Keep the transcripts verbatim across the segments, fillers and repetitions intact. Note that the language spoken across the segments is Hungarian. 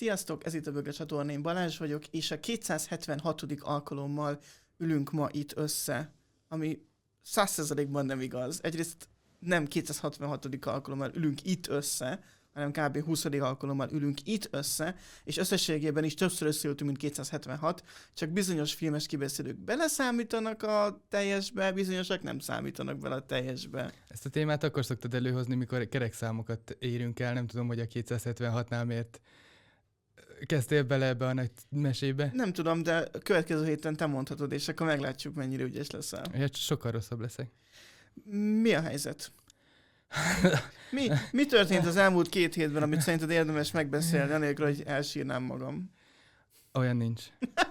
Sziasztok, ez itt a Bögre csatorna, én Balázs vagyok, és a kétszázhetvenhatodik alkalommal ülünk ma itt össze, ami száz százalékban nem igaz. Egyrészt nem kétszázhatvanhatodik alkalommal ülünk itt össze, hanem kb. huszadik alkalommal ülünk itt össze, és összességében is többször összeültünk, mint kétszázhetvenhat, csak bizonyos filmes kibeszélők beleszámítanak a teljesbe, bizonyosak nem számítanak bele a teljesbe. Ezt a témát akkor szoktad előhozni, mikor kerekszámokat érünk el, nem tudom, hogy a kétszázhetvenhatnál miért kezdtél bele ebbe a nagy mesébe? Nem tudom, de a következő héten te mondhatod, és akkor meglátjuk, mennyire ügyes leszel. Ja, sokkal rosszabb leszek. Mi a helyzet? Mi, mi történt az elmúlt két hétben, amit szerinted érdemes megbeszélni, anélkül, hogy elsírnám magam? Olyan nincs.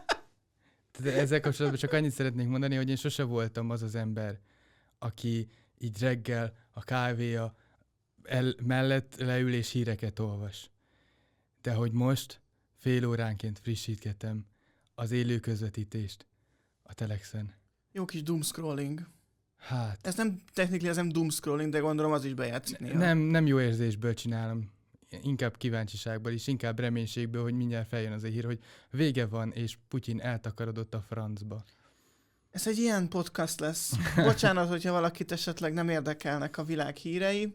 De ezzel kapcsolatban csak annyit szeretnék mondani, hogy én sose voltam az az ember, aki így reggel a kávéja el, mellett leül és híreket olvas. De hogy most fél óránként frissítgetem az élő közvetítést a Telexen. Jó kis doomscrolling. Hát... Ez nem, technikli ez nem doomscrolling, de gondolom az is bejátszik néha. Nem, nem jó érzésből csinálom. Inkább kíváncsiságból is, inkább reménységből, hogy mindjárt feljön az a hír, hogy vége van, és Putyin eltakarodott a francba. Ez egy ilyen podcast lesz. Bocsánat, hogyha valakit esetleg nem érdekelnek a világ hírei.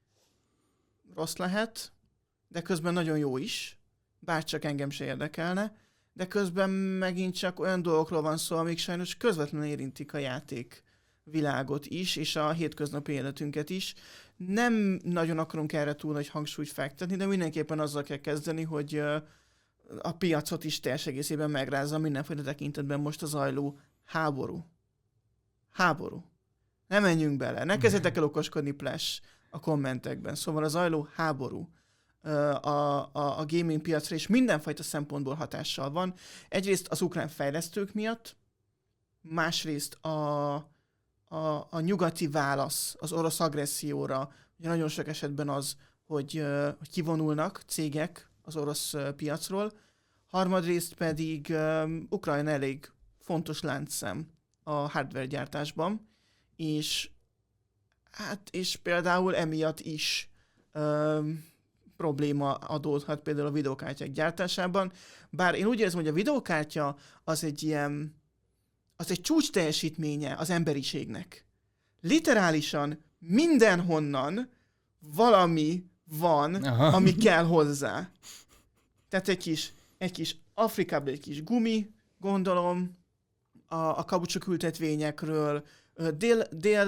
Rossz lehet, de közben nagyon jó is. Bárcsak engem se érdekelne. De közben megint csak olyan dolgokról van szó, amik sajnos közvetlenül érintik a játék világot is, és a hétköznapi életünket is. Nem nagyon akarunk erre túl nagy hangsúlyt fektetni, de mindenképpen azzal kell kezdeni, hogy a piacot is teljes egészében megrázza mindenféle tekintetben most a zajló háború. Háború. Ne menjünk bele. Ne kezdjetek el okoskodni ples a kommentekben. Szóval a zajló háború a, a, a gaming piacra is mindenfajta szempontból hatással van. Egyrészt az ukrán fejlesztők miatt, másrészt a A, a nyugati válasz az orosz agresszióra, ugye nagyon sok esetben az, hogy, uh, hogy kivonulnak cégek az orosz uh, piacról, harmadrészt pedig um, Ukrajna elég fontos láncszem a hardware gyártásban, és hát és például emiatt is um, probléma adódhat például a videókártyák gyártásában, bár én úgy érzem, hogy a videókártya az egy ilyen az egy csúcs teljesítménye az emberiségnek. Literálisan mindenhonnan valami van, Aha. ami kell hozzá. Tehát egy kis, egy kis Afrikában egy kis gumi, gondolom, a, a kabucsok ültetvényekről, dél,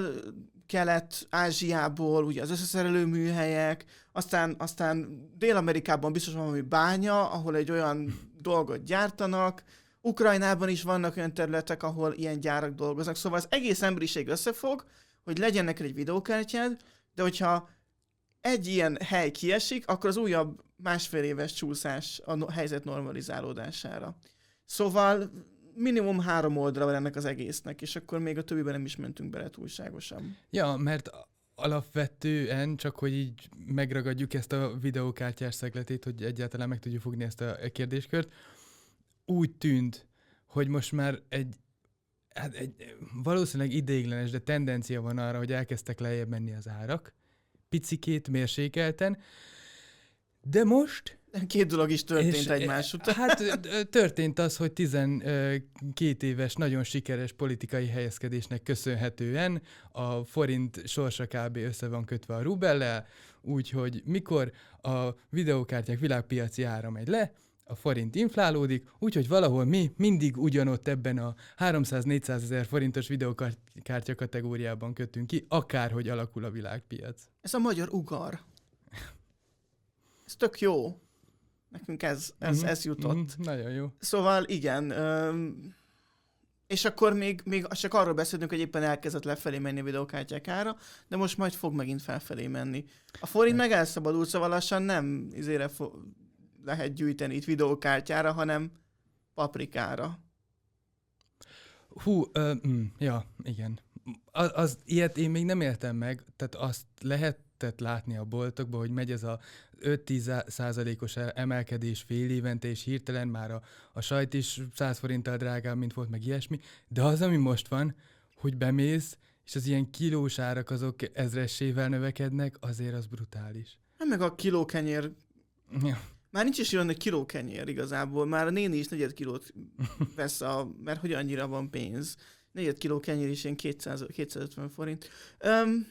dél-kelet-Ázsiából, ugye az összeszerelő műhelyek, aztán, aztán Dél-Amerikában biztos van valami bánya, ahol egy olyan dolgot gyártanak, Ukrajnában is vannak olyan területek, ahol ilyen gyárak dolgoznak, szóval az egész emberiség összefog, hogy legyen neked egy videókártyád, de hogyha egy ilyen hely kiesik, akkor az újabb másfél éves csúszás a helyzet normalizálódására. Szóval minimum három oldala van ennek az egésznek, és akkor még a többiben nem is mentünk bele túlságosan. Ja, mert alapvetően csak, hogy így megragadjuk ezt a videókártyás szegletét, hogy egyáltalán meg tudjuk fogni ezt a kérdéskört, úgy tűnt, hogy most már egy, hát egy valószínűleg ideiglenes, de tendencia van arra, hogy elkezdtek lejjebb menni az árak, picikét mérsékelten, de most... Két dolog is történt egymás után. Hát történt az, hogy tizenkét éves, nagyon sikeres politikai helyezkedésnek köszönhetően a forint sorsa kb. Össze van kötve a rubellel, úgyhogy mikor a videókártyák világpiaci ára megy le, a forint inflálódik, úgyhogy valahol mi mindig ugyanott ebben a háromszáz-négyszázezer forintos videókártya kategóriában kötünk ki, akárhogy alakul a világpiac. Ez a magyar ugar. Ez tök jó. Nekünk ez, ez, mm-hmm. ez jutott. Mm-hmm. Nagyon jó. Szóval igen, öm, és akkor még, még csak arról beszélünk, hogy éppen elkezdett lefelé menni a videókártyák ára, de most majd fog megint felfelé menni. A forint meg elszabadult, szóval lassan nem izére fo- lehet gyűjteni itt videókártyára, hanem paprikára. Hú, ö, mm, ja, igen. Az, az, ilyet én még nem éltem meg, tehát azt lehetett látni a boltokban, hogy megy ez a öt-tíz százalékos emelkedés fél évente, és hirtelen már a, a sajt is száz forinttal drágább, mint volt, meg ilyesmi, de az, ami most van, hogy bemész, és az ilyen kilós árak azok ezressével növekednek, azért az brutális. Hát meg a kilókenyér ja. Már nincs is olyan, hogy kiló kenyér igazából. Már a néni is negyed kilót vesz, a, mert hogy annyira van pénz. Negyed kiló kenyér is ilyen kétszáz, kétszázötven forint. Um,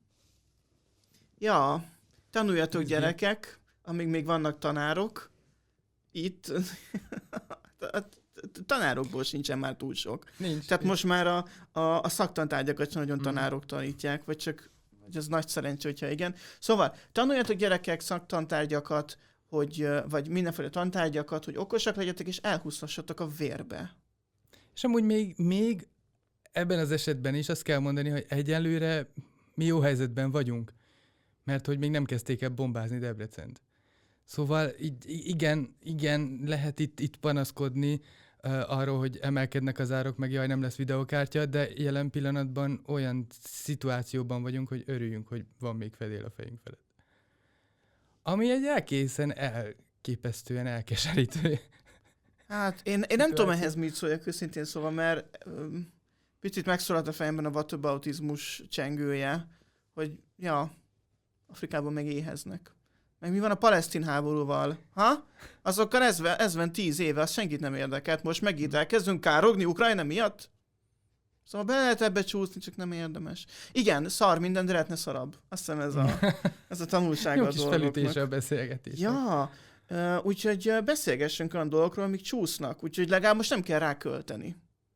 ja, tanuljatok gyerekek, amíg még vannak tanárok. Itt a tanárokból sincsen már túl sok. Nincs. Tehát most már a, a, a szaktantárgyakat sem nagyon tanárok tanítják, vagy csak vagy az nagy szerencsé, hogyha igen. Szóval tanuljatok gyerekek szaktantárgyakat, hogy, vagy mindenféle tantárgyakat, hogy okosak legyetek, és elhúzhassatok a vérbe. És amúgy még, még ebben az esetben is azt kell mondani, hogy egyelőre mi jó helyzetben vagyunk, mert hogy még nem kezdték el bombázni Debrecent. Szóval igen, igen, lehet itt, itt panaszkodni uh, arról, hogy emelkednek az árok, meg jaj, nem lesz videokártya, de jelen pillanatban olyan szituációban vagyunk, hogy örüljünk, hogy van még fedél a fejünk felett. Ami egy elkészen elképesztően elkeserítő. Hát én, én nem tudom ehhez mit szóljak őszintén szóval, mert um, picit megszólalt a fejemben a whataboutizmus csengője, hogy ja, Afrikában meg éheznek. Meg mi van a palesztin háborúval? Ha? Azokkal ez, ez van tíz éve, az senkit nem érdekelt. Most megint elkezdünk károgni Ukrajna miatt? Szóval be lehet ebbe csúszni, csak nem érdemes. Igen, szar minden, de lehetne szarabb. Azt hiszem ez a, ez a tanulsága jó a kis dolgoknak. felütése a beszélgetés. Ja, uh, úgyhogy uh, beszélgessünk olyan dolgokról, amik csúsznak. Úgyhogy legalább most nem kell rákölteni.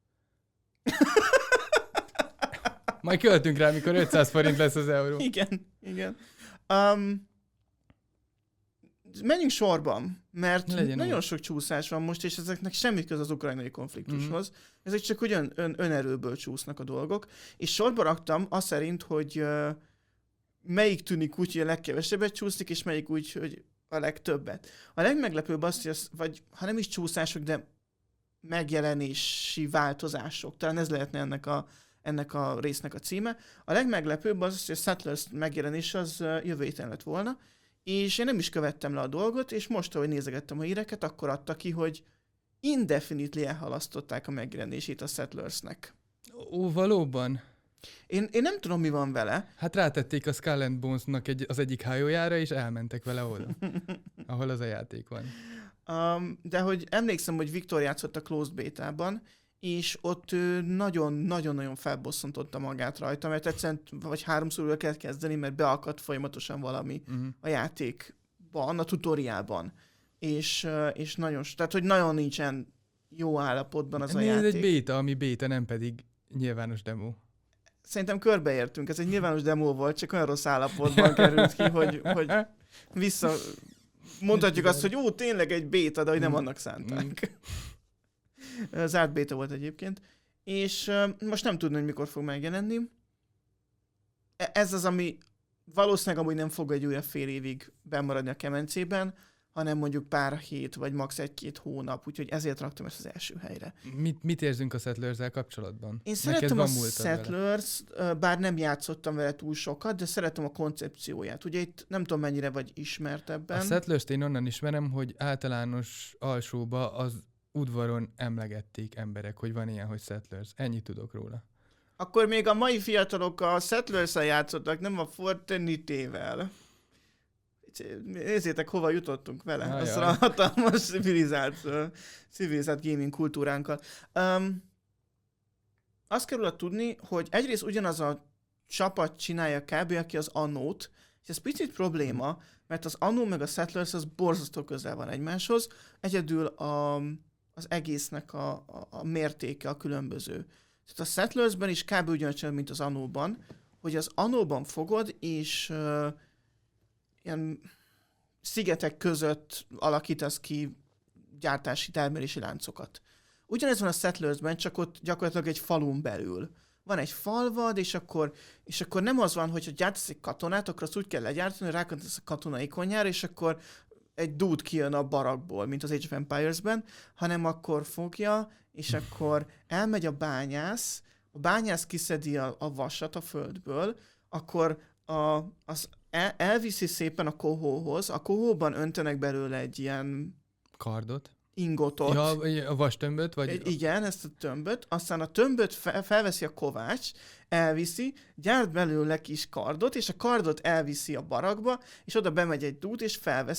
Majd költünk rá, mikor ötszáz forint lesz az euró. Igen, igen. Um, menjünk sorban, mert Legyen nagyon úgy. sok csúszás van most, és ezeknek semmi köze az ukrajnai konfliktushoz. Mhm. Ezek csak úgy ön, ön, önerőből csúsznak a dolgok. És sorba raktam azt szerint, hogy uh, melyik tűnik úgy, hogy a legkevesebbet csúszik, és melyik úgy, hogy a legtöbbet. A legmeglepőbb az, hogy az, vagy ha nem is csúszások, de megjelenési változások. Talán ez lehetne ennek a, ennek a résznek a címe. A legmeglepőbb az, hogy a Settlers megjelenés az jövő héten lett volna, és én nem is követtem le a dolgot, és most, ahogy nézegettem a híreket, akkor adta ki, hogy indefinitely elhalasztották a megjelenését a Settlersnek. Ó, valóban? Én, én nem tudom, mi van vele. Hát rátették a Skull and Bones-nak egy, az egyik hajójára, és elmentek vele oda, ahol az a játék van. Um, de hogy emlékszem, hogy Viktor játszott a Closed Beta-ban, és ott ő nagyon-nagyon-nagyon felbosszantotta magát rajta, mert egyszerűen vagy háromszor újra kellett kezdeni, mert beakadt folyamatosan valami uh-huh. a játékban, a tutoriálban. És, és nagyon, tehát hogy nagyon nincsen jó állapotban az Mi a játék. Ez egy béta, ami béta, nem pedig nyilvános demo. Szerintem körbeértünk, ez egy nyilvános demo volt, csak olyan rossz állapotban került ki, hogy, hogy vissza... Mondhatjuk azt, hogy ó, tényleg egy béta, de hogy nem annak szánták. Zárt béta volt egyébként. És uh, most nem tudni, hogy mikor fog megjelenni. Ez az, ami valószínűleg amúgy nem fog egy újabb fél évig bemaradni a kemencében, hanem mondjuk pár hét, vagy max. egy-két hónap, úgyhogy ezért raktam ezt az első helyre. Mit, mit érzünk a Settlers-zel kapcsolatban? Én Neked szeretem a múltad vele? Settlers, bár nem játszottam vele túl sokat, de szeretem a koncepcióját. Ugye itt nem tudom, mennyire vagy ismert ebben. A Settlers-t én onnan ismerem, hogy általános alsóba az udvaron emlegették emberek, hogy van ilyen, hogy Settlers. Ennyit tudok róla. Akkor még a mai fiatalok a Settlers-el játszottak, nem a Fortnite-vel. Nézzétek, hova jutottunk vele. Ajaj. Aztán a hatalmas civilizált, uh, civilizált gaming kultúránkkal. Um, azt kell róla tudni, hogy egyrészt ugyanaz a csapat csinálja kb. Aki az Anno-t, és ez picit probléma, mert az Anno meg a Settlers az borzasztó közel van egymáshoz, egyedül a, az egésznek a, a, a mértéke a különböző. Tehát a Settlersben is kb. Ugyanaz, mint az Anno-ban, hogy az Anno-ban fogod, és uh, ilyen szigetek között alakítasz ki gyártási, termelési láncokat. Ugyanez van a Settlersben, csak ott gyakorlatilag egy falun belül. Van egy falvad, és akkor, és akkor nem az van, hogy gyártasz egy katonát, akkor azt úgy kell legyártani, hogy rákatolsz a katona ikonjára, és akkor egy dude kijön a barakból, mint az Age of Empires-ben, hanem akkor fogja, és akkor elmegy a bányász, a bányász kiszedi a, a vasat a földből, akkor a, az el, elviszi szépen a kohóhoz, a kohóban öntenek belőle egy ilyen Kardot? ingotot. Ja, a vastömböt? Vagy... Egy, igen, ezt a tömböt. Aztán a tömböt fel, felveszi a kovács, elviszi, gyárt belőle kis kardot, és a kardot elviszi a barakba, és oda bemegy egy dút, és felveszi,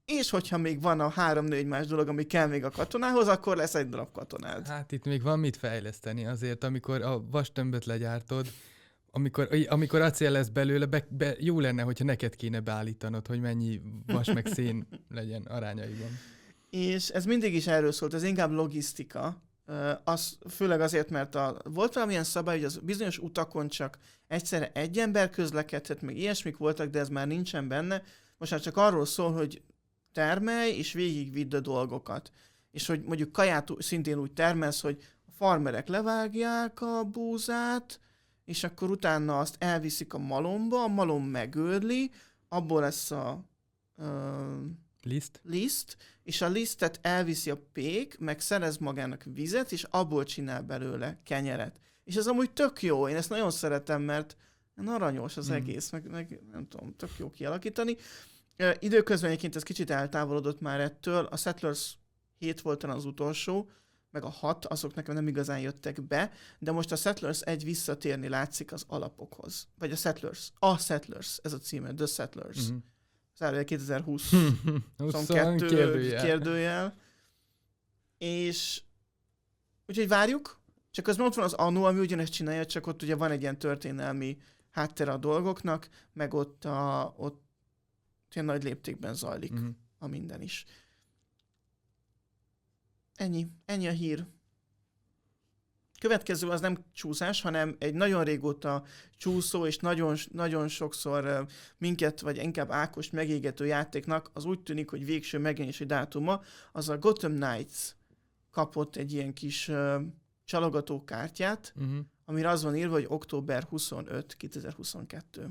és hogyha még van a három-négy más dolog, ami kell még a katonához, akkor lesz egy darab katonád. Hát itt még van mit fejleszteni azért, amikor a vastömböt legyártod, amikor, amikor acél lesz belőle, be, be, jó lenne, hogyha neked kéne beállítanod, hogy mennyi vas meg szén legyen arányaiban. És ez mindig is erről szólt, ez inkább logisztika. Az, főleg azért, mert a, volt valamilyen szabály, hogy az bizonyos utakon csak egyszerre egy ember közlekedhet, meg ilyesmik voltak, de ez már nincsen benne. Most már csak arról szól, hogy termelj, és végigvidd a dolgokat. És hogy mondjuk kaját szintén úgy termelsz, hogy a farmerek levágják a búzát, és akkor utána azt elviszik a malomba, a malom megőrli, abból lesz a uh, liszt. liszt, és a lisztet elviszi a pék, meg szerez magának vizet, és abból csinál belőle kenyeret. És ez amúgy tök jó, én ezt nagyon szeretem, mert aranyos az mm. egész, meg, meg nem tudom, tök jó kialakítani. Uh, időközben egyébként ez kicsit eltávolodott már ettől, a Settlers hét volt az utolsó, meg a hat, azok nekem nem igazán jöttek be, de most a Settlers egy visszatérni látszik az alapokhoz. Vagy a Settlers. A Settlers, ez a címe, The Settlers. Mm-hmm. Zárójel kétezer-húsz huszonkettő kérdőjel. kérdőjel. És úgyhogy várjuk, csak közben ott van az Anno, ami ugyanezt csinálja, csak ott ugye van egy ilyen történelmi háttere a dolgoknak, meg ott, a, ott ilyen nagy léptékben zajlik mm-hmm. a minden is. Ennyi. Ennyi a hír. Következő az nem csúszás, hanem egy nagyon régóta csúszó, és nagyon, nagyon sokszor minket, vagy inkább Ákost megégető játéknak az úgy tűnik, hogy végső megjelenési dátuma, az a Gotham Knights kapott egy ilyen kis uh, csalogatókártyát, uh-huh. amire az van írva, hogy október huszonötödike kétezer-huszonkettő.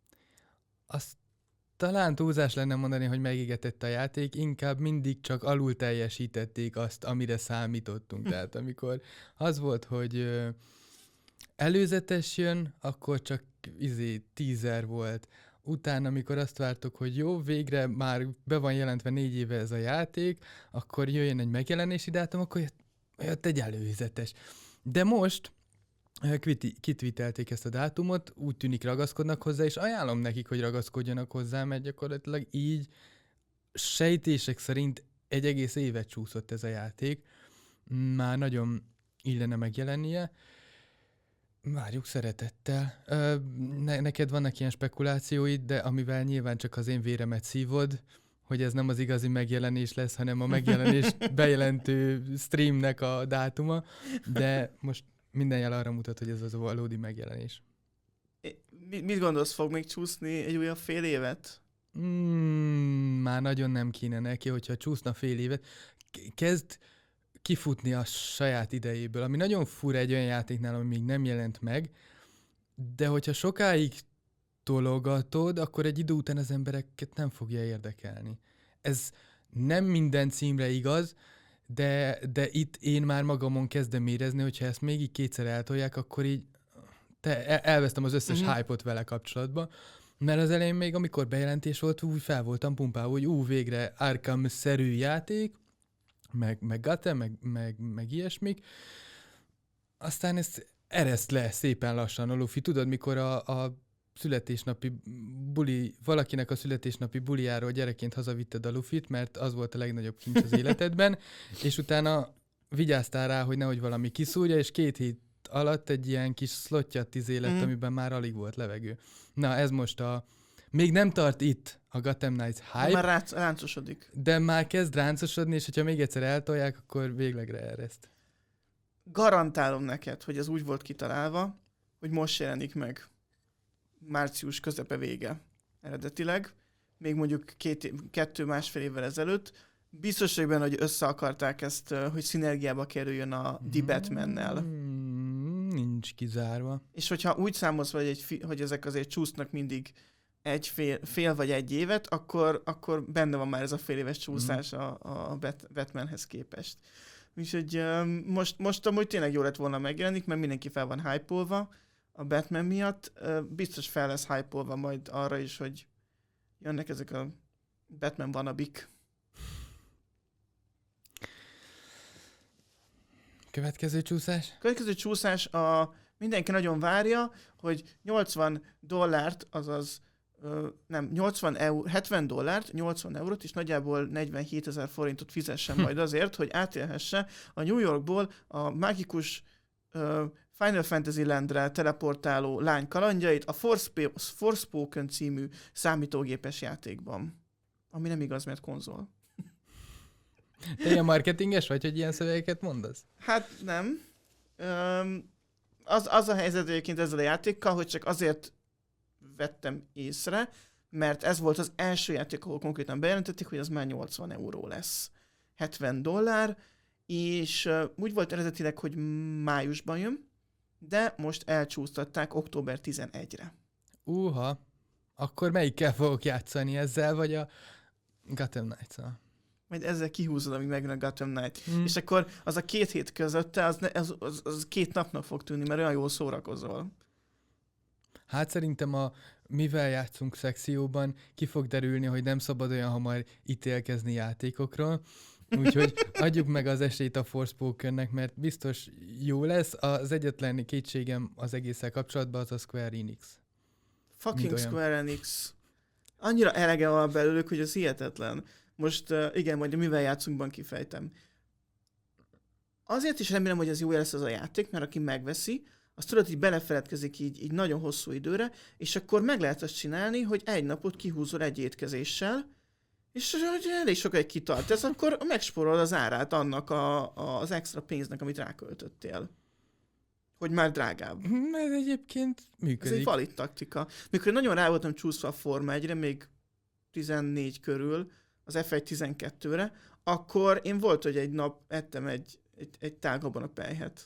Azt talán túlzás lenne mondani, hogy megégetett a játék, inkább mindig csak alul teljesítették azt, amire számítottunk. Tehát amikor az volt, hogy ö, előzetes jön, akkor csak izé tízer volt. Utána, amikor azt vártuk, hogy jó, végre már be van jelentve négy éve ez a játék, akkor jöjjön egy megjelenési dátum, akkor jött, jött egy előzetes. De most kitvítelték ezt a dátumot, úgy tűnik ragaszkodnak hozzá, és ajánlom nekik, hogy ragaszkodjanak hozzá, mert gyakorlatilag így sejtések szerint egy egész évet csúszott ez a játék. Már nagyon illene megjelennie. Várjuk szeretettel. Ne- neked vannak ilyen spekulációid, de amivel nyilván csak az én véremet szívod, hogy ez nem az igazi megjelenés lesz, hanem a megjelenés bejelentő streamnek a dátuma, de most minden jel arra mutat, hogy ez az a valódi megjelenés. Mit gondolsz, fog még csúszni egy újabb fél évet? Mm, már nagyon nem kéne neki, hogyha csúszna fél évet. Kezd kifutni a saját idejéből, ami nagyon fura egy olyan játéknál, ami még nem jelent meg, de hogyha sokáig tologatod, akkor egy idő után az embereket nem fogja érdekelni. Ez nem minden címre igaz, De, de itt én már magamon kezdem érezni, hogyha ezt még így kétszer eltolják, akkor így te elvesztem az összes uh-huh. hype-ot vele kapcsolatban, mert az elején még, amikor bejelentés volt, úgy fel voltam pumpálva, hogy ú, végre Arkham-szerű játék, meg, meg Gotham, meg, meg, meg ilyesmik. Aztán ezt ereszt le szépen lassan a lufi. Tudod, mikor a, a születésnapi buli, valakinek a születésnapi bulijáról gyerekként hazavitted a lufit, mert az volt a legnagyobb kincs az életedben, és utána vigyáztál rá, hogy nehogy valami kiszúrja, és két hét alatt egy ilyen kis szlottyat izé lett, mm. amiben már alig volt levegő. Na, ez most a... Még nem tart itt a Gotham Knights hype. Már ránc, ráncosodik. De már kezd ráncosodni, és hogyha még egyszer eltolják, akkor véglegre ereszt. Garantálom neked, hogy ez úgy volt kitalálva, hogy most jelenik meg. Március közepe vége eredetileg, még mondjuk két, kettő másfél évvel ezelőtt. Biztos vagyok benne, hogy össze akarták ezt, hogy szinergiába kerüljön a The Batmannel. Mm, nincs kizárva. És hogyha úgy számolsz, hogy, egy, hogy ezek azért csúsznak mindig egy fél, fél vagy egy évet, akkor, akkor benne van már ez a fél éves csúszás mm. a, a Bat, Batmanhez képest. Úgyhogy most, most amúgy tényleg jó lett volna megjelenik, mert mindenki fel van hype-olva a Batman miatt. Biztos fel lesz hype-olva majd arra is, hogy jönnek ezek a Batman vanabik. Következő csúszás? Következő csúszás, a, mindenki nagyon várja, hogy nyolcvan dollárt, azaz ö, nem, nyolcvan eur, hetven dollárt, nyolcvan eurót, és nagyjából negyvenhétezer forintot fizessen majd azért, hogy átélhesse a New Yorkból a mágikus ö, Final Fantasy Landre teleportáló lány kalandjait a Forspoken című számítógépes játékban. Ami nem igaz, mert konzol. Te ilyen marketinges vagy, hogy ilyen szövegeket mondasz? Hát nem. Öm, az, az a helyzet egyébként ezzel a játékkal, hogy csak azért vettem észre, mert ez volt az első játék, ahol konkrétan bejelentették, hogy az már nyolcvan euró lesz. hetven dollár, és uh, úgy volt eredetileg, hogy májusban jön, de most elcsúsztatták október tizenegyedikére. Uha, akkor melyikkel fogok játszani, ezzel vagy a Gotham Knights-al? Majd ezzel kihúzod, amíg megjön a Gotham Knight. Hmm. És akkor az a két hét közötte, az, ne, az, az, az két napnak fog tűnni, mert olyan jól szórakozol. Hát szerintem a mivel játszunk szekcióban ki fog derülni, hogy nem szabad olyan hamar ítélkezni játékokról. Úgyhogy adjuk meg az esélyt a Forspokennek, mert biztos jó lesz. Az egyetlen kétségem az egésszel kapcsolatban az a Square Enix. Fucking Square Enix. Annyira elege van belőlük, hogy az hihetetlen. Most uh, igen, majd a mivel játszunkban kifejtem. Azért is remélem, hogy ez jó lesz az a játék, mert aki megveszi, azt tudod, hogy belefeledkezik így, így nagyon hosszú időre, és akkor meg lehet azt csinálni, hogy egy napot kihúzol egy étkezéssel, és hogy elég sokáig kitart ez, akkor megspórol az árát annak a, a, az extra pénznek, amit ráköltöttél. Hogy már drágább. Ez egyébként működik. Ez egy valid taktika. Mikor nagyon rá voltam csúszva a Forma egyre, még tizennégy körül, az ef egy tizenkettőre, akkor én volt, hogy egy nap ettem egy, egy, egy tágabban a pelyhet.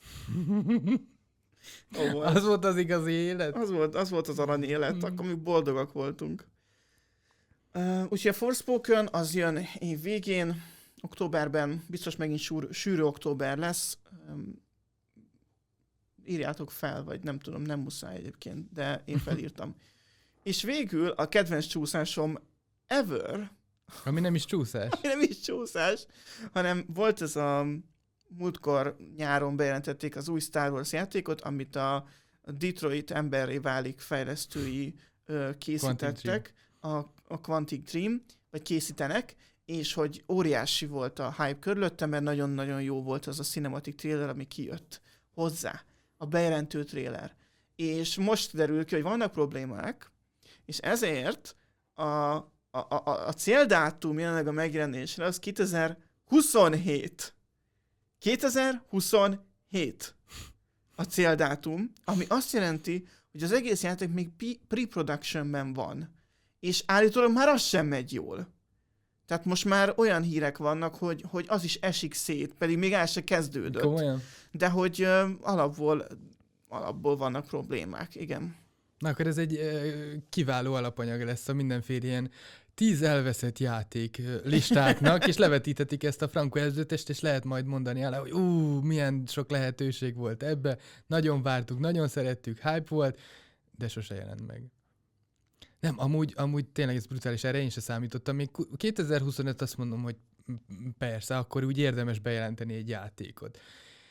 Oh, az volt az igazi élet? Az volt az, volt az arany élet, mm. akkor mi boldogak voltunk. Uh, úgyhogy a Forspoken az jön év végén, októberben, biztos megint súr, sűrű október lesz. Um, írjátok fel, vagy nem tudom, nem muszáj egyébként, de én felírtam. És végül a kedvenc csúszásom ever, ami nem is csúszás. Ami nem is csúszás, hanem volt ez a múltkor nyáron bejelentették az új Star Wars játékot, amit a Detroit emberré válik fejlesztői ö, készítettek, a, a Quantic Dream, vagy készítenek, és hogy óriási volt a hype körülötte, mert nagyon-nagyon jó volt az a cinematic trailer, ami kijött hozzá, a bejelentő trailer. És most derül ki, hogy vannak problémák, és ezért a, a, a, a céldátum jelenleg a megjelenésre az kétezer-huszonhét. kétezer-huszonhét a céldátum, ami azt jelenti, hogy az egész játék még pre-productionben van. És állítólag már az sem megy jól. Tehát most már olyan hírek vannak, hogy, hogy az is esik szét, pedig még el se kezdődött. Komolyan? De hogy uh, alapból, alapból vannak problémák, igen. Na akkor ez egy uh, kiváló alapanyag lesz a mindenféle ilyen tíz elveszett játék listáknak, és levetítetik ezt a Franco ezredest, és lehet majd mondani el, hogy ú, milyen sok lehetőség volt ebbe, nagyon vártuk, nagyon szerettük, hype volt, de sose jelent meg. Nem, amúgy, amúgy tényleg ez brutális, erre én se számítottam. Még kétezer-huszonöt azt mondom, hogy persze, akkor úgy érdemes bejelenteni egy játékot.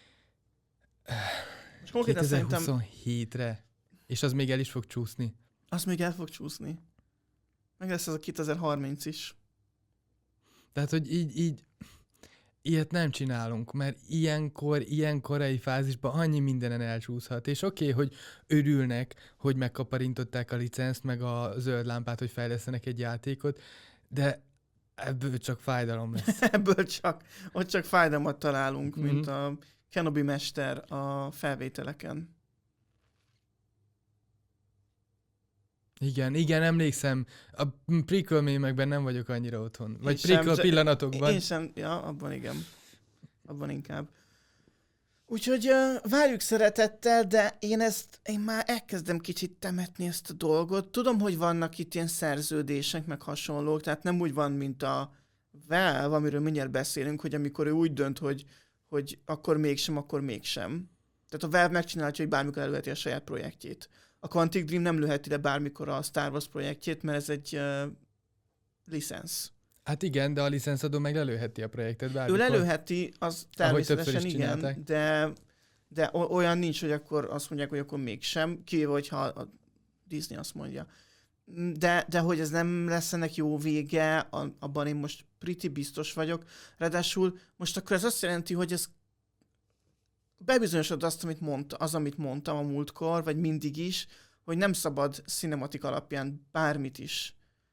kétezer-huszonhétre, és az még el is fog csúszni. Az még el fog csúszni. Meg lesz ez a kétezer-harminc is. Tehát, hogy így, így ilyet nem csinálunk, mert ilyenkor, ilyen korai fázisban annyi mindenen elcsúszhat. És oké, okay, hogy örülnek, hogy megkaparintották a licenzt, meg a zöld lámpát, hogy fejlesztenek egy játékot, de ebből csak fájdalom lesz. Ebből csak, ott csak fájdalmat találunk, mm-hmm. mint a Kenobi mester a felvételeken. Igen, igen, emlékszem. A prequel mémekben nem vagyok annyira otthon. Vagy én prequel sem, pillanatokban. Én sem, ja, abban igen. Abban inkább. Úgyhogy uh, várjuk szeretettel, de én ezt, én már elkezdem kicsit temetni ezt a dolgot. Tudom, hogy vannak itt ilyen szerződések, meg hasonlók, tehát nem úgy van, mint a Valve, amiről mindjárt beszélünk, hogy amikor ő úgy dönt, hogy, hogy akkor mégsem, akkor mégsem. Tehát a Valve megcsinálja, hogy bármikor előheti a saját projektjét. A Quantic Dream nem lőheti le bármikor a Star Wars projektjét, mert ez egy uh, licensz. Hát igen, de a licenszadó meg lelőheti a projektet bármikor. Ő lelőheti, az természetesen igen, de, de olyan nincs, hogy akkor azt mondják, hogy akkor mégsem, kivéve, hogyha a Disney azt mondja. de, de hogy ez nem lesz ennek jó vége, abban én most pretty biztos vagyok. Ráadásul most akkor ez azt jelenti, hogy ez bebizonyosod azt, amit mondta, az, amit mondtam a múltkor, vagy mindig is, hogy nem szabad cinematik alapján bármit is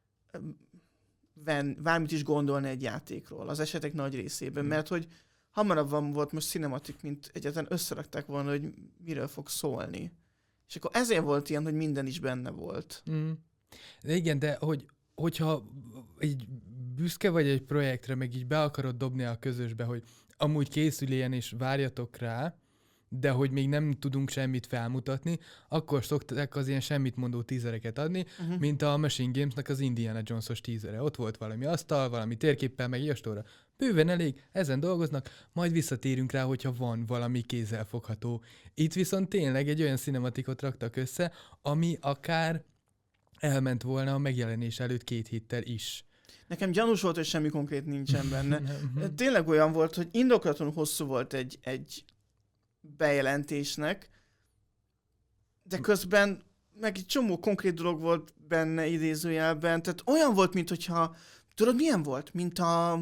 ven, bármit is gondolni egy játékról, az esetek nagy részében, mm. mert hogy hamarabb van volt most cinematik, mint egyáltalán összerakták volna, hogy miről fog szólni. És akkor ezért volt ilyen, hogy minden is benne volt. Mm. De igen, de hogy, hogyha így büszke vagy egy projektre, meg így be akarod dobni a közösbe, hogy amúgy készül ilyen, és várjatok rá, de hogy még nem tudunk semmit felmutatni, akkor szokták az ilyen semmit mondó tízereket adni, uh-huh. mint a Machine Games-nek az Indiana Jones-os tízere. Ott volt valami asztal, valami térképpel, meg ilyestóra. Bőven elég, ezen dolgoznak, majd visszatérünk rá, hogyha van valami kézzelfogható. Itt viszont tényleg egy olyan cinematikot raktak össze, ami akár elment volna a megjelenés előtt két héttel is. Nekem gyanús volt, hogy semmi konkrét nincsen benne. Tényleg olyan volt, hogy indoklatlanul hosszú volt egy, egy bejelentésnek, de közben meg egy csomó konkrét dolog volt benne idézőjelben, tehát olyan volt, mint hogyha, tudod milyen volt? Mint a,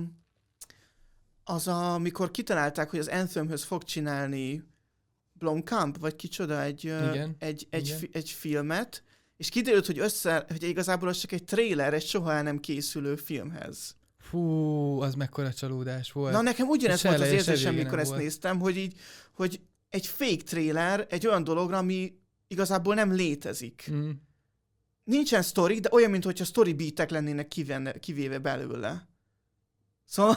az, a, amikor kitalálták, hogy az Anthemhöz fog csinálni Blomkamp, vagy kicsoda, egy, igen, egy, egy, igen. Fi, egy filmet, és kiderült, hogy, össze, hogy igazából az csak egy trailer, egy soha el nem készülő filmhez. Fú, az mekkora csalódás volt. Na nekem ugyanez volt az érzésem, amikor ezt volt. néztem, hogy így, hogy egy fake trailer egy olyan dologra, ami igazából nem létezik. Mm. Nincsen sztori, de olyan, mintha sztori beatek lennének kivenne, kivéve belőle. Szóval...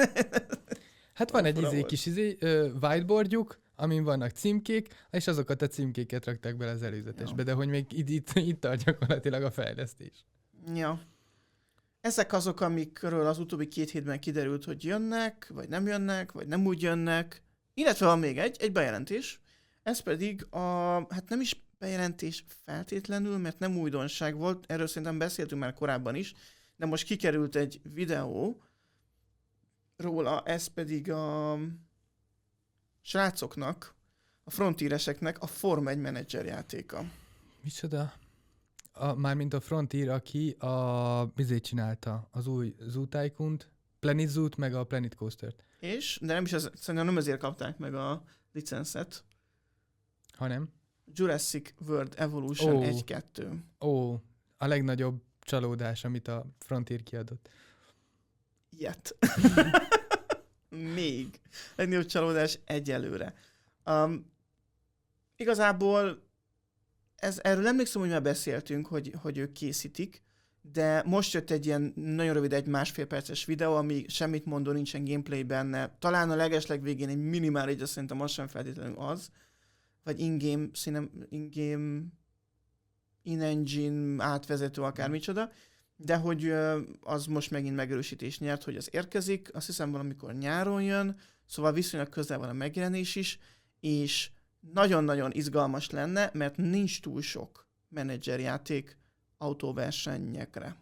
hát van egy izé, kis izé, uh, whiteboardjuk, amin vannak címkék, és azokat a címkéket rakták bele az előzetesbe, ja. de hogy még itt, itt, itt tart gyakorlatilag a fejlesztés. Ja. Ezek azok, amikről az utóbbi két hétben kiderült, hogy jönnek, vagy nem jönnek, vagy nem úgy jönnek. Illetve van még egy, egy bejelentés. Ez pedig a, hát nem is bejelentés feltétlenül, mert nem újdonság volt, erről szerintem beszéltünk már korábban is, de most kikerült egy videó róla, ez pedig a srácoknak, a Frontiereseknek a Forma egy menedzser játéka. Micsoda? A, mármint a Frontier, aki a bizét csinálta, az új Zoo Tycoon-t, Planet Zoo-t, meg a Planet Coaster-t. És, de nem is az, szerintem nem ezért kapták meg a licenszet. Hanem? Jurassic World Evolution oh. egy kettő. Ó, oh, a legnagyobb csalódás, amit a Frontier kiadott. Ilyet. Még. Legnagyobb csalódás egyelőre. Um, igazából ez, erről emlékszem, hogy már beszéltünk, hogy, hogy ők készítik, de most jött egy ilyen nagyon rövid, egy másfél perces videó, ami semmit mondó, nincsen gameplay benne. Talán a legesleg végén egy minimál, így azt szerintem az sem feltétlenül az. Vagy in-game, színem, in-game, in-engine átvezető, akármicsoda. De hogy az most megint megerősítés nyert, hogy az érkezik. Azt hiszem valamikor nyáron jön, szóval viszonylag közel van a megjelenés is, és nagyon-nagyon izgalmas lenne, mert nincs túl sok menedzserjáték autóversenyekre.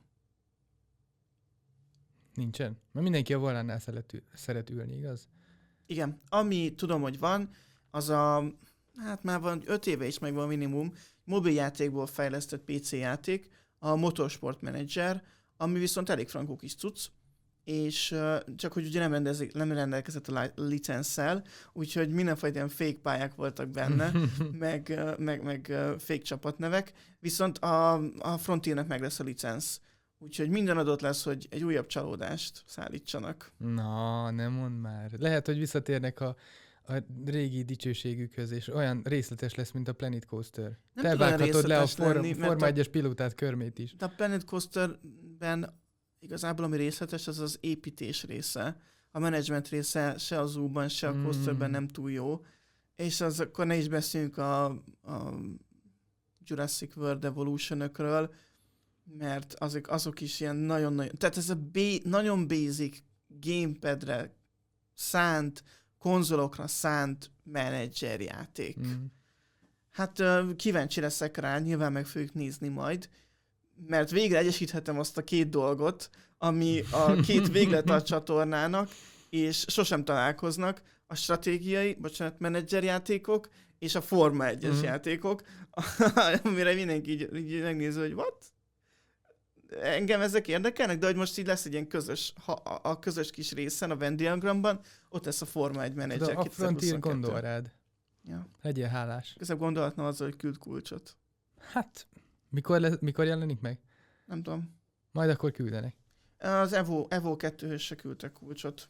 Nincsen? Mert mindenki a volánnál szeret, szeret ülni, igaz? Igen. Ami tudom, hogy van, az a, hát már van öt éve is megvan minimum, mobiljátékból fejlesztett pé cé játék, a Motorsport Manager, ami viszont elég frankó kis cucc, és uh, csak hogy ugye nem, rendezik, nem rendelkezett a licenszel, úgyhogy mindenfajta ilyen fake pályák voltak benne, meg, uh, meg, meg uh, fake csapatnevek, viszont a, a Frontiernek meg lesz a licensz. Úgyhogy minden adott lesz, hogy egy újabb csalódást szállítsanak. Na, nem mondd már. Lehet, hogy visszatérnek a, a régi dicsőségükhöz, és olyan részletes lesz, mint a Planet Coaster. Nem te vághatod le a for, lenni, Forma egyes pilótát körmét is. De a Planet Coasterben igazából ami részletes, az az építés része. A menedzsment része se a Zoo-ban, se a Coasterben mm. nem túl jó. És az akkor ne is beszéljünk a, a Jurassic World Evolution-ökről, mert azok, azok is ilyen nagyon-nagyon... Tehát ez a ba- nagyon basic gamepadre szánt, konzolokra szánt menedzser játék. Mm. Hát uh, kíváncsi leszek rá, nyilván meg fogjuk nézni majd, mert végre egyesíthetem azt a két dolgot, ami a két véglet a csatornának, és sosem találkoznak a stratégiai, bocsánat, menedzserjátékok és a Forma egyes mm. játékok, amire mindenki így, így megnézi, hogy what? engem ezek érdekelnek, de hogy most így lesz egy ilyen közös, ha a, a közös kis részen, a Venn diagramban, ott lesz a Forma egy menedzser. A Frontier gondol rád. Ja. Legyél hálás. Közben gondolatnom azzal, hogy küld kulcsot. Hát, mikor, le, mikor jelenik meg? Nem tudom. Majd akkor küldenek. Az Evo, Evo kettőhöz se küldtek kulcsot.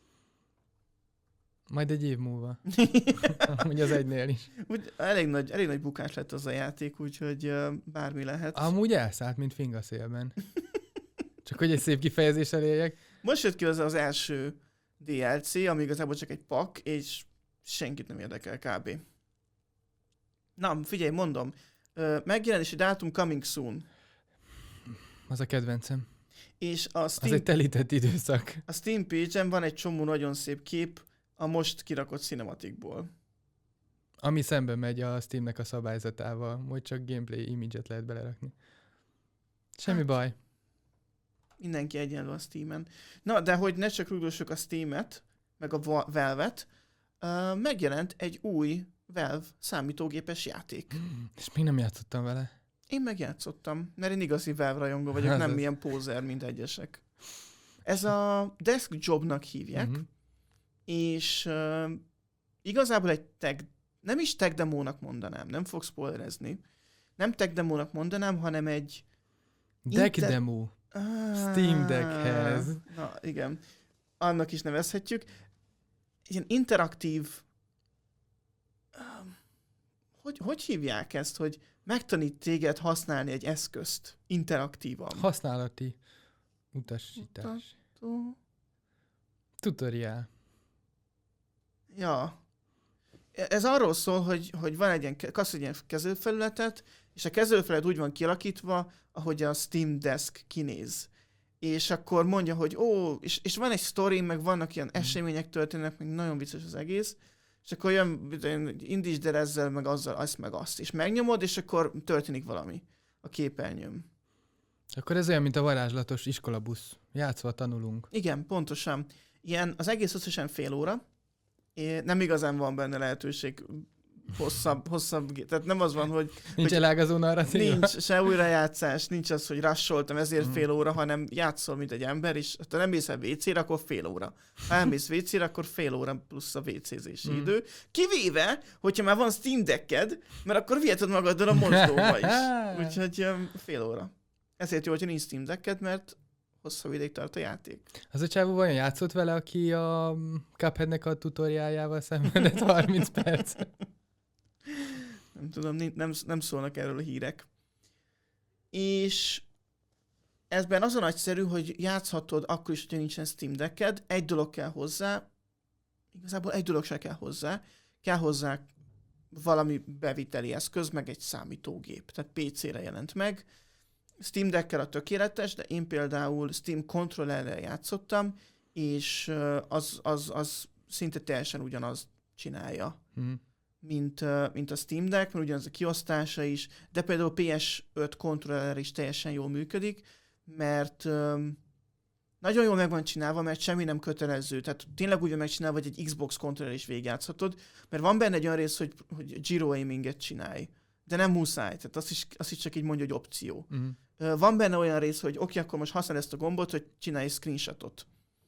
Majd egy év múlva. Ugye az egynél is. Úgy, elég, nagy, elég nagy bukás lett az a játék, úgyhogy uh, bármi lehet. Amúgy elszállt, mint fingaszélben. Csak hogy egy szép kifejezéssel éljek. Most jött ki az az első dé el cé, ami igazából csak egy pak, és senkit nem érdekel kb. Na, figyelj, mondom. Uh, megjelenési dátum coming soon. Az a kedvencem. És a Steam, az egy telített időszak. A Steam page-en van egy csomó nagyon szép kép a most kirakott cinematikból. Ami szembe megy a Steamnek a szabályzatával, hogy csak gameplay image-et lehet belerakni. Semmi hát, baj. Mindenki egyenlő a Steamen. Na, de hogy ne csak rúgdossuk a Steamet, meg a Valve-et, uh, megjelent egy új Valve számítógépes játék. Mm, és még nem játszottam vele. Én megjátszottam, mert én igazi Valve rajongó vagyok, nem az milyen pózer, mint egyesek. Ez a Desk Jobnak hívják, mm-hmm. és uh, igazából egy tech, nem is tech demónak mondanám, nem fog spoilerezni. Nem tech demónak mondanám, hanem egy... Deck inter... demo. Ah, Steam Deckhez. Na, igen. Annak is nevezhetjük. Ilyen interaktív... Um, hogy, hogy hívják ezt, hogy megtanít téged használni egy eszközt interaktívan? Használati utasítás. Mutató. Tutoriál. Ja. Ez arról szól, hogy, hogy van egy ilyen, kapsz egy ilyen kezelőfelületet, és a kezelőfelület úgy van kialakítva, ahogy a Steam Desk kinéz. És akkor mondja, hogy ó, és, és van egy sztori, meg vannak ilyen események történnek, meg nagyon vicces az egész, és akkor jön, indítsd el ezzel, meg azzal, azt, meg azt, és megnyomod, és akkor történik valami a képernyőn. Akkor ez olyan, mint a varázslatos iskolabusz. Játszva tanulunk. Igen, pontosan. Ilyen az egész összesen fél óra, nem igazán van benne lehetőség hosszabb, hosszabb, tehát nem az van, hogy... Nincs hogy elágazó narratíva. Nincs se újrajátszás, nincs az, hogy rassoltam, ezért mm. fél óra, hanem játszol, mint egy ember, és ha nem mész el vécére, akkor fél óra. Ha elmész vécére, akkor fél óra plusz a vécézési mm. idő. Kivéve, hogyha már van Steam Decked, mert akkor viheted magaddal a mosdóba is. Úgyhogy fél óra. Ezért jó, hogyha nincs Steam Decked, mert hosszabb ideig tart a játék. Az a csávó vajon játszott vele, aki a Cupheadnek a tutoriáljával szenvedett harminc perc? Nem tudom, nem, nem szólnak erről a hírek. És ezben az a nagyszerű, hogy játszhatod akkor is, hogyha nincsen Steam Decked, egy dolog kell hozzá, igazából egy dolog se kell hozzá, kell hozzá valami beviteli eszköz, meg egy számítógép, tehát pé cére jelent meg. Steam Deckkel a tökéletes, de én például Steam Controllerrel játszottam, és az, az, az szinte teljesen ugyanaz csinálja, mm. mint, mint a Steam Deck, mert ugyanaz a kiosztása is, de például pé es öt Controller is teljesen jól működik, mert um, nagyon jól meg van csinálva, mert semmi nem kötelező, tehát tényleg úgy van megcsinálva, hogy egy Xbox Controller is végigjátszhatod, mert van benne egy olyan rész, hogy, hogy gyro aiminget csinálj, de nem muszáj, tehát azt is, azt is csak így mondja, hogy opció. Mm. Van benne olyan rész, hogy oké, okay, akkor most használj ezt a gombot, hogy csinálj egy screenshotot.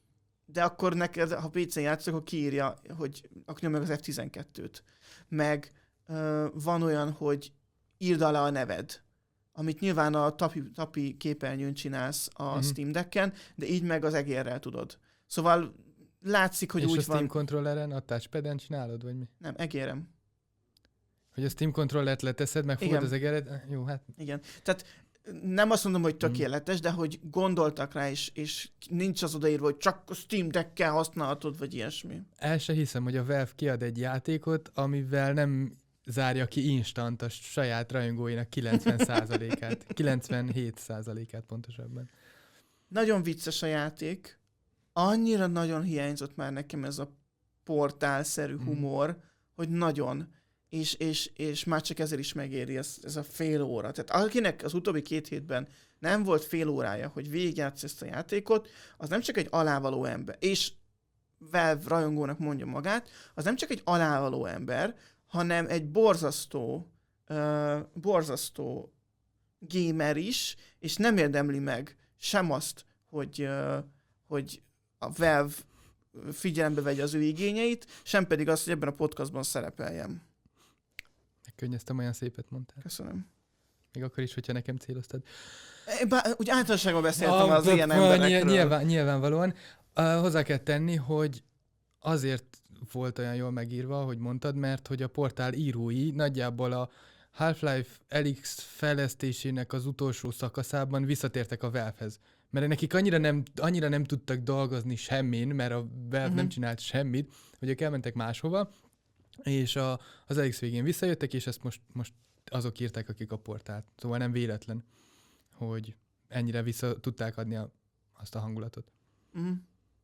De akkor neked, ha pé cén játszol, akkor kiírja, hogy akkor nyomj meg az ef tizenkettőt. Meg uh, van olyan, hogy írd alá a neved, amit nyilván a tapi, tapi képernyőn csinálsz a mm-hmm. Steam Decken, de így meg az egérrel tudod. Szóval látszik, hogy és úgy van... És a Steam Controlleren, a touchpaden csinálod, vagy mi? Nem, egérem. Hogy a Steam Controllert leteszed, meg fogod az egeret? Jó, hát... Igen. Tehát nem azt mondom, hogy tökéletes, de hogy gondoltak rá, és, és nincs az odaírva, hogy csak a Steam Deckkel használhatod, vagy ilyesmi. El se hiszem, hogy a Valve kiad egy játékot, amivel nem zárja ki instant a saját rajongóinak kilencven százalékát. kilencvenhét százalékát pontosabban. Nagyon vicces a játék. Annyira nagyon hiányzott már nekem ez a portálszerű humor, mm. hogy nagyon... És, és, és már csak ezért is megéri ez, ez a fél óra. Tehát akinek az utóbbi két hétben nem volt fél órája, hogy végigjátsz ezt a játékot, az nem csak egy alávaló ember, és Valve rajongónak mondja magát, az nem csak egy alávaló ember, hanem egy borzasztó, uh, borzasztó gamer is, és nem érdemli meg sem azt, hogy, hogy a Valve figyelembe vegye az ő igényeit, sem pedig azt, hogy ebben a podcastban szerepeljem. Megkönnyeztem, olyan szépet mondtál. Köszönöm. Még akkor is, hogyha nekem céloztad. Bár, úgy általánosságban beszéltem a, az a, ilyen a, emberekről. Nyilván, nyilvánvalóan. Uh, hozzá kell tenni, hogy azért volt olyan jól megírva, hogy mondtad, mert hogy a portál írói nagyjából a Half-Life Alyx fejlesztésének az utolsó szakaszában visszatértek a Valve-hez. Mert nekik annyira nem, annyira nem tudtak dolgozni semmin, mert a Valve uh-huh. nem csinált semmit, hogy ők elmentek máshova, és a, az Alyx végén visszajöttek, és ezt most, most azok írták, akik a portált. Szóval nem véletlen, hogy ennyire vissza tudták adni a, azt a hangulatot. Uh-huh.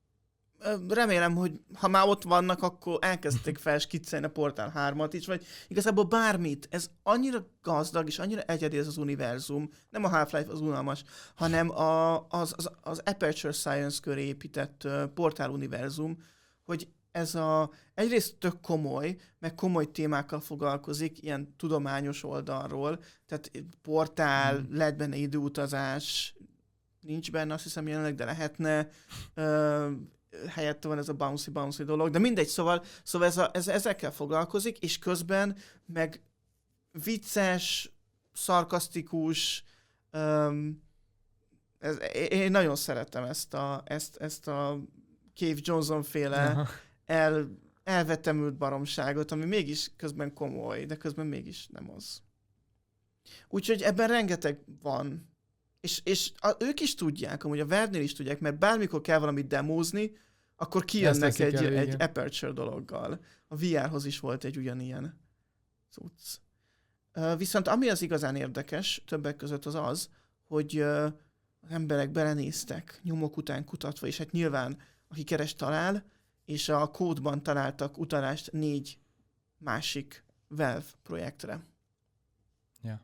Remélem, hogy ha már ott vannak, akkor elkezdték felskiccelni a Portál hármat is, vagy igazából bármit. Ez annyira gazdag, és annyira egyedi ez az univerzum, nem a Half-Life az unalmas, hanem a, az, az, az Aperture Science köré épített uh, Portál univerzum, hogy ez a, egyrészt tök komoly, meg komoly témákkal foglalkozik, ilyen tudományos oldalról, tehát portál, hmm. lehet benne időutazás, nincs benne, azt hiszem jelenleg, de lehetne, uh, helyette van ez a bouncy-bouncy dolog, de mindegy, szóval, szóval ez a, ez, ezekkel foglalkozik, és közben meg vicces, szarkasztikus, um, ez, én nagyon szeretem ezt a, ezt, ezt a Cave Johnson-féle el, elvetemült baromságot, ami mégis közben komoly, de közben mégis nem az. Úgyhogy ebben rengeteg van. És, és a, ők is tudják, amúgy a Valve-nél is tudják, mert bármikor kell valamit demózni, akkor kijönnek egy, el, egy Aperture dologgal. A vé er-hoz is volt egy ugyanilyen cucc. Uh, viszont ami az igazán érdekes, többek között az az, hogy uh, az emberek belenéztek, nyomok után kutatva, és hát nyilván, aki keres talál, és a kódban találtak utalást négy másik Valve projektre. Ja.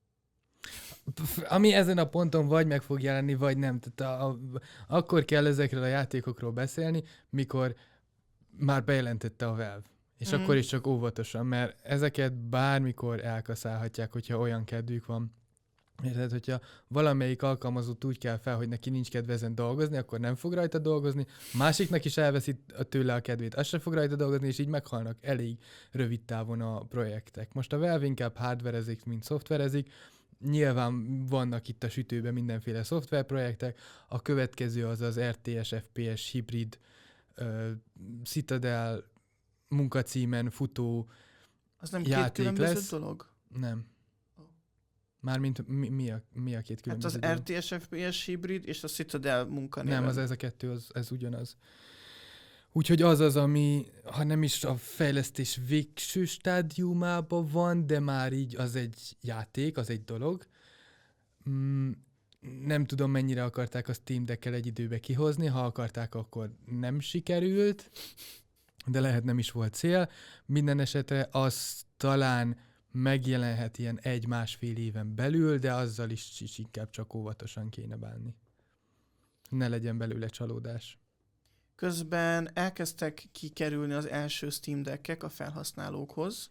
Ami ezen a ponton vagy meg fog jelenni, vagy nem. Tehát a, a, akkor kell ezekről a játékokról beszélni, mikor már bejelentette a Valve. És mm. akkor is csak óvatosan, mert ezeket bármikor elkaszálhatják, hogyha olyan kedvük van. Érted, hogyha valamelyik alkalmazott úgy kell fel, hogy neki nincs kedve ezen dolgozni, akkor nem fog rajta dolgozni, másiknak is elveszi tőle a kedvét, az sem fog rajta dolgozni, és így meghalnak elég rövid távon a projektek. Most a Valve inkább hardverezik, mint szoftverezik. Nyilván vannak itt a sütőben mindenféle szoftverprojektek, a következő az az er té es ef pé es hibrid uh, Citadel munkacímen futó az nem játék két különböző lesz. dolog? Nem. Mármint mi, mi, a, mi a két különböző Hát az er té es ef pé es hibrid és a Citadel munkanéven. Nem, az ez a kettő, az, ez ugyanaz. Úgyhogy az az, ami, ha nem is a fejlesztés végső stádiumában van, de már így az egy játék, az egy dolog. Mm, nem tudom, mennyire akarták a Steam Deckkel egy időbe kihozni, ha akarták, akkor nem sikerült, de lehet nem is volt cél. Minden esetre az talán megjelenhet ilyen egy-másfél éven belül, de azzal is, is inkább csak óvatosan kéne bánni. Ne legyen belőle csalódás. Közben elkezdtek kikerülni az első Steam Deckek a felhasználókhoz,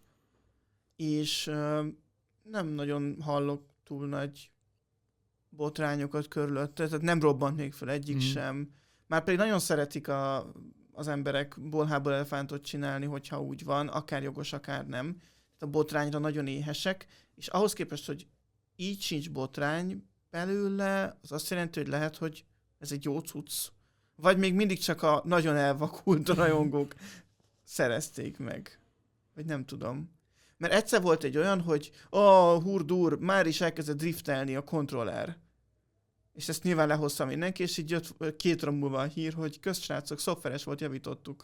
és uh, nem nagyon hallok túl nagy botrányokat körülötte, tehát nem robbant még fel egyik mm. sem. Márpedig nagyon szeretik a, az emberek bolhából elefántot csinálni, hogyha úgy van, akár jogos, akár nem. A botrányra nagyon éhesek, és ahhoz képest, hogy így sincs botrány belőle, az azt jelenti, hogy lehet, hogy ez egy jó cucc. Vagy még mindig csak a nagyon elvakult rajongók szerezték meg. Vagy nem tudom. Mert egyszer volt egy olyan, hogy ó, oh, hurdur, már is elkezdett driftelni a kontroller. És ezt nyilván lehozta mindenki, és így jött két óra múlva a hír, hogy közsrácok, szoftveres volt, javítottuk.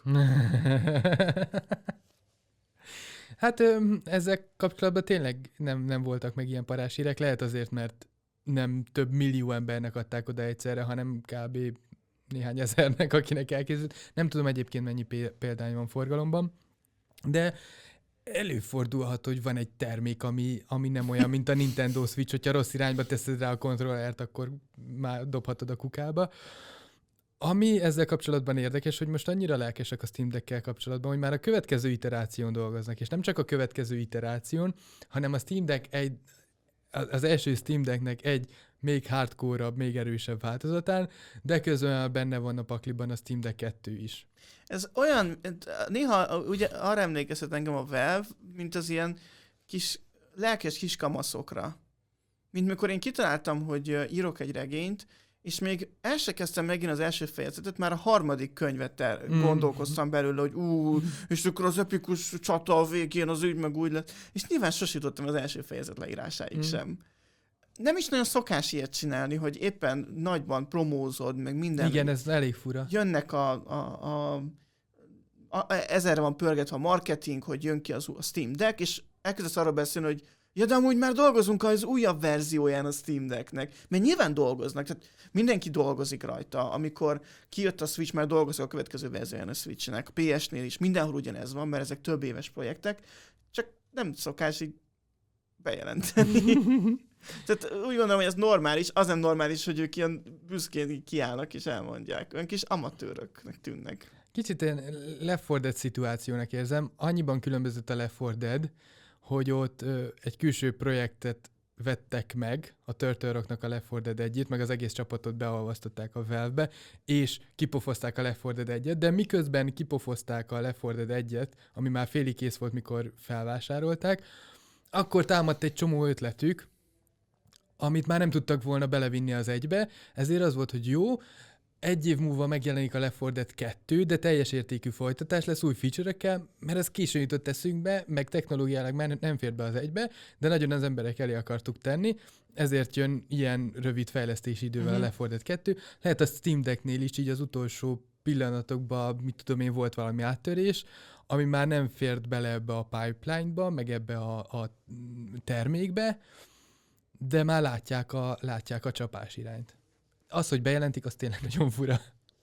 Hát ezek kapcsolatban tényleg nem, nem voltak meg ilyen parás hírek. Lehet azért, mert nem több millió embernek adták oda egyszerre, hanem kb. Néhány ezernek, akinek elkészült. Nem tudom egyébként mennyi példány van forgalomban, de előfordulhat, hogy van egy termék, ami, ami nem olyan, mint a Nintendo Switch, hogyha rossz irányba teszed rá a kontrollert, akkor már dobhatod a kukába. Ami ezzel kapcsolatban érdekes, hogy most annyira lelkesek a Steam Deckkel kapcsolatban, hogy már a következő iteráción dolgoznak, és nem csak a következő iteráción, hanem a Steam Deck egy, az első Steam Decknek egy még hardcore-abb, még erősebb változatán, de közben benne van a pakliban a Steam Deck kettő is. Ez olyan, néha ugye arra emlékeztet engem a Valve, mint az ilyen kis, lelkes kis kamaszokra. Mint mikor én kitaláltam, hogy írok egy regényt, és még el se kezdtem megint az első fejezetet, már a harmadik könyvet el mm. gondolkoztam belőle, hogy ú, és akkor az epikus csata a végén az ügy meg úgy lett. És nyilván sosem jutottam az első fejezet leírásáig mm. sem. Nem is nagyon szokás ilyet csinálni, hogy éppen nagyban promózod, meg minden. Igen, ez elég fura. Jönnek a, a, a, a ezerre van pörgetve a marketing, hogy jön ki az, a Steam Deck, és elkezdesz arra beszélni, hogy ja, de amúgy már dolgozunk az újabb verzióján a Steam Decknek. Mert nyilván dolgoznak, tehát mindenki dolgozik rajta. Amikor kijött a Switch, már dolgozik a következő verzióján a Switchnek. A pé es-nél is mindenhol ugyanez van, mert ezek több éves projektek, csak nem szokás így bejelenteni. Tehát úgy gondolom, hogy ez normális, az nem normális, hogy ők ilyen büszkén így kiállnak és elmondják. Olyan kis amatőröknek tűnnek. Kicsit ilyen Left four Dead szituációnak érzem. Annyiban különbözött a Left four Dead, hogy ott ö, egy külső projektet vettek meg, a Turtle Rocknak a Left four Dead egyet, meg az egész csapatot beolvasztották a Valve-be, és kipofozták a Left four Dead egyet, de miközben kipofozták a Left four Dead egyet, ami már félig kész volt, mikor felvásárolták, akkor támadt egy csomó ötletük, amit már nem tudtak volna belevinni az egybe, ezért az volt, hogy jó, egy év múlva megjelenik a Left four Dead kettő, de teljes értékű folytatás lesz új feature-ekkel, mert ez későn jutott eszünkbe, meg technológiálag már nem fért be az egybe, de nagyon az emberek elé akartuk tenni, ezért jön ilyen rövid fejlesztési idővel uh-huh. a Left four Dead kettő. Lehet a Steam Decknél is így az utolsó pillanatokban, mit tudom én, volt valami áttörés, ami már nem fért bele ebbe a pipeline-ba, meg ebbe a, a termékbe, de már látják a, látják a csapás irányt. Az, hogy bejelentik, az tényleg nagyon fura.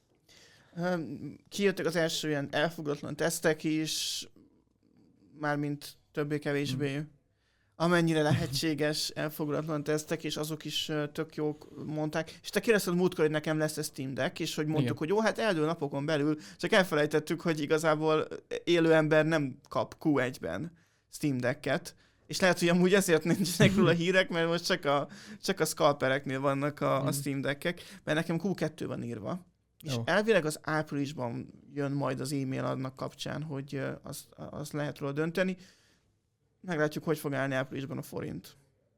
Kijöttek az első ilyen elfogadatlan tesztek is, mármint többé-kevésbé, mm. amennyire lehetséges elfogadatlan tesztek, és azok is tök jók mondták. És te kérdezted múltkor, hogy nekem lesz ez Steam Deck, és hogy mondtuk, igen. hogy jó, hát eldől napokon belül, csak elfelejtettük, hogy igazából élő ember nem kap kú egyben Steam Decket. És lehet, hogy amúgy ezért nincsenek róla hírek, mert most csak a, csak a scalpereknél vannak a, mm. a Steam Deckek, mert nekem kú kettő van írva. És oh. elvileg az áprilisban jön majd az e-mail annak kapcsán, hogy az, az lehet róla dönteni. Meglátjuk, hogy fog állni áprilisban a forint.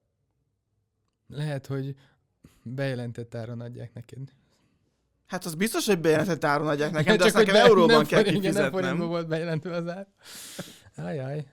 Lehet, hogy bejelentett áron adják neked. Hát az biztos, hogy bejelentett áron adják nekem, de azt nekem euróban kell kifizetnem. Nem forintban volt bejelentve az ár. Ajaj.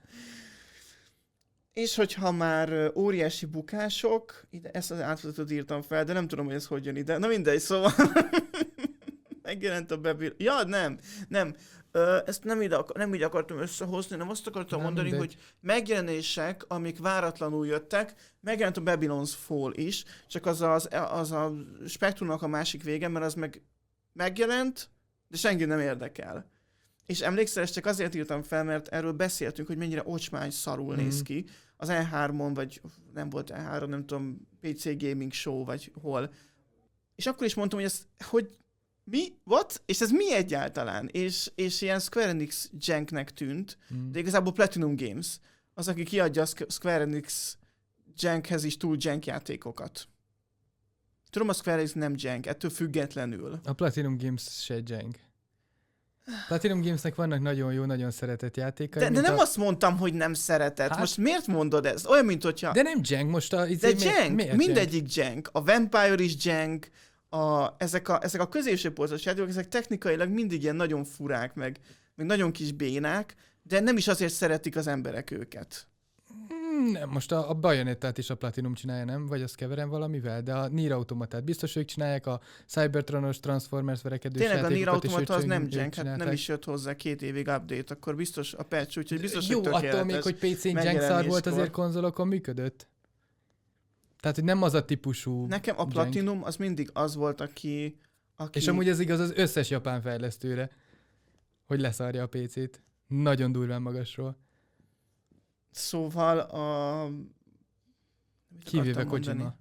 És hogyha már óriási bukások, ide ezt az átvezetőt írtam fel, de nem tudom, hogy ez hogy jön ide. Na mindegy, szóval megjelent a Babylon. Ja, nem, nem. Ö, ezt nem, ide, nem így akartam összehozni, nem azt akartam nem mondani, mindegy. Hogy megjelenések, amik váratlanul jöttek, megjelent a Babylon's Fall is, csak az, az, az a spektrumnak a másik vége, mert az meg megjelent, de senki nem érdekel. És emlékszel, ezt csak azért írtam fel, mert erről beszéltünk, hogy mennyire ocsmány szarul mm. néz ki. Az E hármon, vagy nem volt E három, nem tudom, pé cé Gaming Show, vagy hol. És akkor is mondtam, hogy ez, hogy mi? What? És ez mi egyáltalán? És, és ilyen Square Enix janknek tűnt, mm. de igazából Platinum Games, az, aki kiadja a Square Enix jankhez is túl jank játékokat. Tudom, a Square Enix nem jank, ettől függetlenül. A Platinum Games se jank. Platinum Gamesnek vannak nagyon jó, nagyon szeretett játékai. De, de nem a... azt mondtam, hogy nem szeretett. Hát... Most miért mondod ezt? Olyan, mint hogyha... De nem jank most a... De jank, miért mindegyik jank. A Vampire is jank, a, ezek, a, ezek a középső polcos játékok, ezek technikailag mindig ilyen nagyon furák, meg, meg nagyon kis bénák, de nem is azért szeretik az emberek őket. Nem, most a, a Bayonettát is a Platinum csinálja, nem? Vagy azt keverem valamivel, de a Nier Automatát biztos ők csinálják, a Cybertronos Transformers verekedős játékokat. Tényleg a Nier Automata az nem jank, hát nem is jött hozzá két évig update, akkor biztos a patch, úgyhogy biztos, jó, hogy tökéletes. Jó, attól még, hogy pé cén jank szar volt, azért konzolokon működött. Tehát, hogy nem az a típusú nekem a Platinum jank. Az mindig az volt, aki, aki... És amúgy ez igaz az összes japán fejlesztőre, hogy leszarja a pé cét. Nagyon durván magasról. Szóval a... Kivéve Kojima.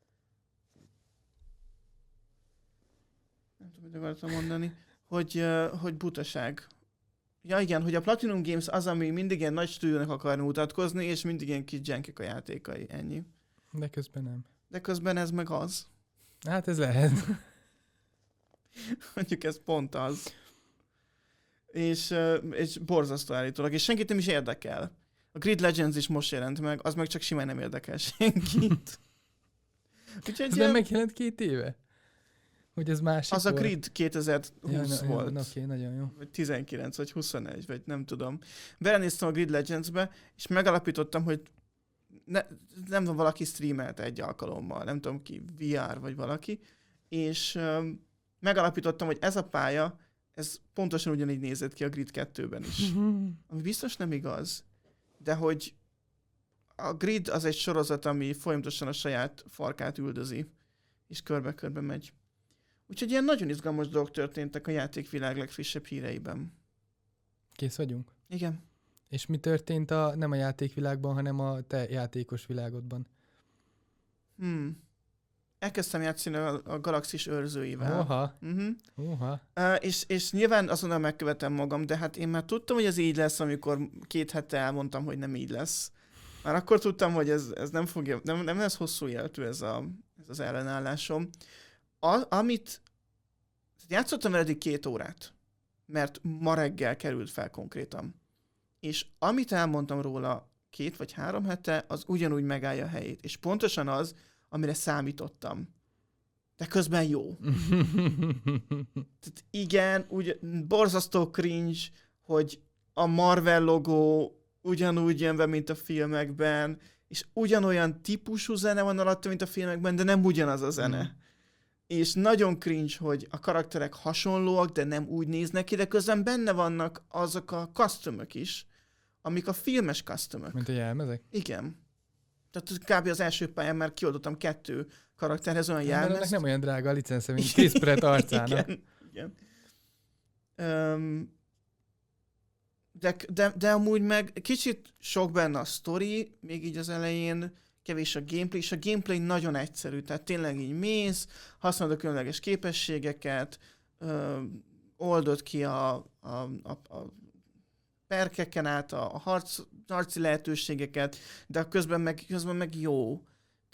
Nem tudom, mit akartam mondani. Hogy, hogy butaság. Ja igen, hogy a Platinum Games az, ami mindig ilyen nagy stúdiónak akar mutatkozni, és mindig ilyen kis jankek a játékai. Ennyi. De közben nem. De közben ez meg az. Hát ez lehet. Mondjuk ez pont az. És, és borzasztó állítólag. És senkit nem is érdekel. A Grid Legends is most jelent meg, az meg csak simán nem érdekel senkit. Úgyhogy Ez nem megjelent két éve? Hogy ez másik az volt? a Grid kétezer-húsz ja, volt. Ja, oké, nagyon jó. Vagy tizenkilenc, vagy huszonegy, vagy nem tudom. Belenéztem a Grid Legends-be, és megalapítottam, hogy ne, nem tudom, valaki streamelte egy alkalommal, nem tudom ki, vé er vagy valaki, és um, megalapítottam, hogy ez a pálya, ez pontosan ugyanígy nézett ki a Grid kettőben is. Ami biztos nem igaz, de hogy a Grid az egy sorozat, ami folyamatosan a saját farkát üldözi, és körbe-körbe megy. Úgyhogy ilyen nagyon izgalmas dolgok történtek a játékvilág legfrissebb híreiben. Kész vagyunk? Igen. És mi történt a, nem a játékvilágban, hanem a te játékos világodban? Hmm. Elkezdtem játszani a, a Galaxis őrzőivel. Oha. Uh-huh. Oha. Uh, és, és nyilván azonnal megkövetem magam, de hát én már tudtam, hogy ez így lesz, amikor két hete elmondtam, hogy nem így lesz. Már akkor tudtam, hogy ez, ez nem fogja, nem, nem lesz hosszú életű ez, a, ez az ellenállásom. A, amit játszottam eddig két órát, mert ma reggel került fel konkrétan. És amit elmondtam róla két vagy három hete, az ugyanúgy megállja a helyét. És pontosan az, amire számítottam. De közben jó. Tehát igen, úgy, borzasztó cringe, hogy a Marvel logó ugyanúgy jön be, mint a filmekben, és ugyanolyan típusú zene van alatta, mint a filmekben, de nem ugyanaz a zene. Mm. És nagyon cringe, hogy a karakterek hasonlóak, de nem úgy néznek ki, de közben benne vannak azok a customök is, amik a filmes customök. Mint a jelmezek? Igen. Tehát kb. Az első pályán már kioldottam kettő karakterhez olyan jelmezt. jelmezt. Ennek nem olyan drága a licence, mint Chris Pratt arcának. Igen, igen. Um, de, de, de amúgy meg kicsit sok benne a sztori, még így az elején, kevés a gameplay, és a gameplay nagyon egyszerű, tehát tényleg így mész, használod a különleges képességeket, ö, oldod ki a, a, a, a perkeken át a harc, harci lehetőségeket, de közben meg, közben meg jó.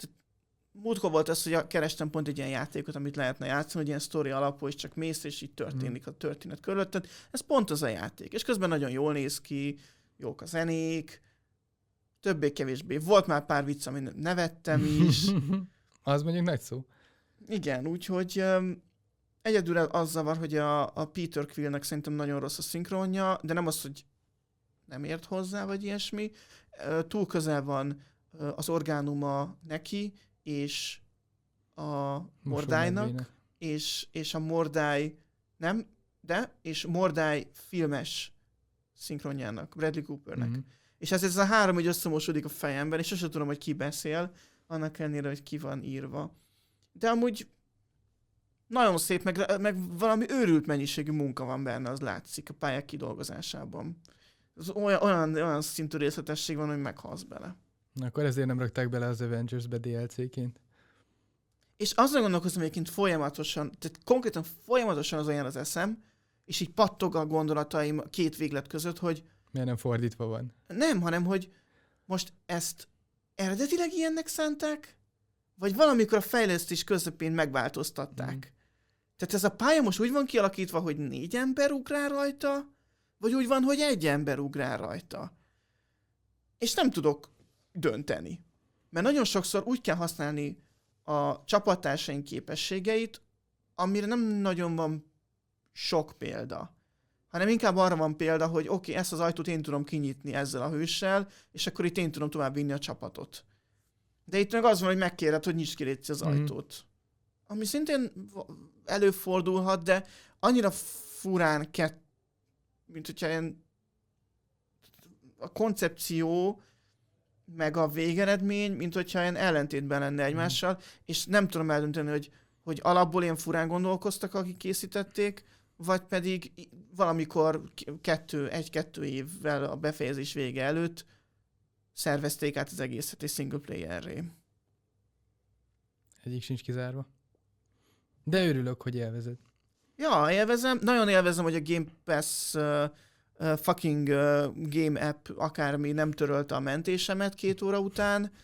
Múltkor volt az, hogy kerestem pont egy ilyen játékot, amit lehetne játszani, hogy ilyen sztori alapú, és csak mész, és így történik a történet körülötted. Ez pont az a játék. És közben nagyon jól néz ki, jók a zenék, többé-kevésbé. Volt már pár vicc, amin nevettem is. Az mondjuk nagy szó. Igen, úgyhogy um, egyedül az zavar, hogy a, a Peter Quillnek szerintem nagyon rossz a szinkronja, de nem az, hogy nem ért hozzá, vagy ilyesmi. Uh, túl közel van uh, az orgánuma neki, és a Mordálynak, és, és a Mordály nem, de, és Mordály filmes szinkronjának, Bradley Coopernek. Mm-hmm. És ez, ez a három így összemosódik a fejemben, és sosem tudom, hogy ki beszél, annak ellenére, hogy ki van írva. De amúgy nagyon szép, meg, meg valami őrült mennyiségű munka van benne, az látszik a pályák kidolgozásában. Az olyan, olyan, olyan szintű részletesség van, hogy meghalsz bele. Na, akkor ezért nem rakták bele az Avengers-be dé el cé-ként. És azon gondolkozom egyébként folyamatosan, tehát konkrétan folyamatosan az olyan az eszem, és így pattog a gondolataim két véglet között, hogy miért nem fordítva van? Nem, hanem hogy most ezt eredetileg ilyennek szánták, vagy valamikor a fejlesztés közepén megváltoztatták. Mm. Tehát ez a pálya most úgy van kialakítva, hogy négy ember ugrál rajta, vagy úgy van, hogy egy ember ugrál rajta. És nem tudok dönteni. Mert nagyon sokszor úgy kell használni a csapattársaink képességeit, amire nem nagyon van sok példa. Hanem inkább arra van példa, hogy oké, okay, ezt az ajtót én tudom kinyitni ezzel a hőssel, és akkor itt én tudom tovább vinni a csapatot. De itt meg az van, hogy megkéred, hogy nyisd ki légy az mm-hmm. ajtót. Ami szintén előfordulhat, de annyira furán kett, mint hogyha ilyen a koncepció meg a végeredmény, mint hogyha ilyen ellentétben lenne egymással, mm. és nem tudom eldönteni, hogy, hogy alapból ilyen furán gondolkoztak, akik készítették, vagy pedig valamikor kettő, egy-kettő évvel a befejezés vége előtt szervezték át az egészet egy single playerré. Egyik sincs kizárva. De örülök, hogy élvezed. Ja, élvezem. Nagyon élvezem, hogy a Game Pass uh, uh, fucking uh, game app akármi nem törölte a mentésemet két óra után.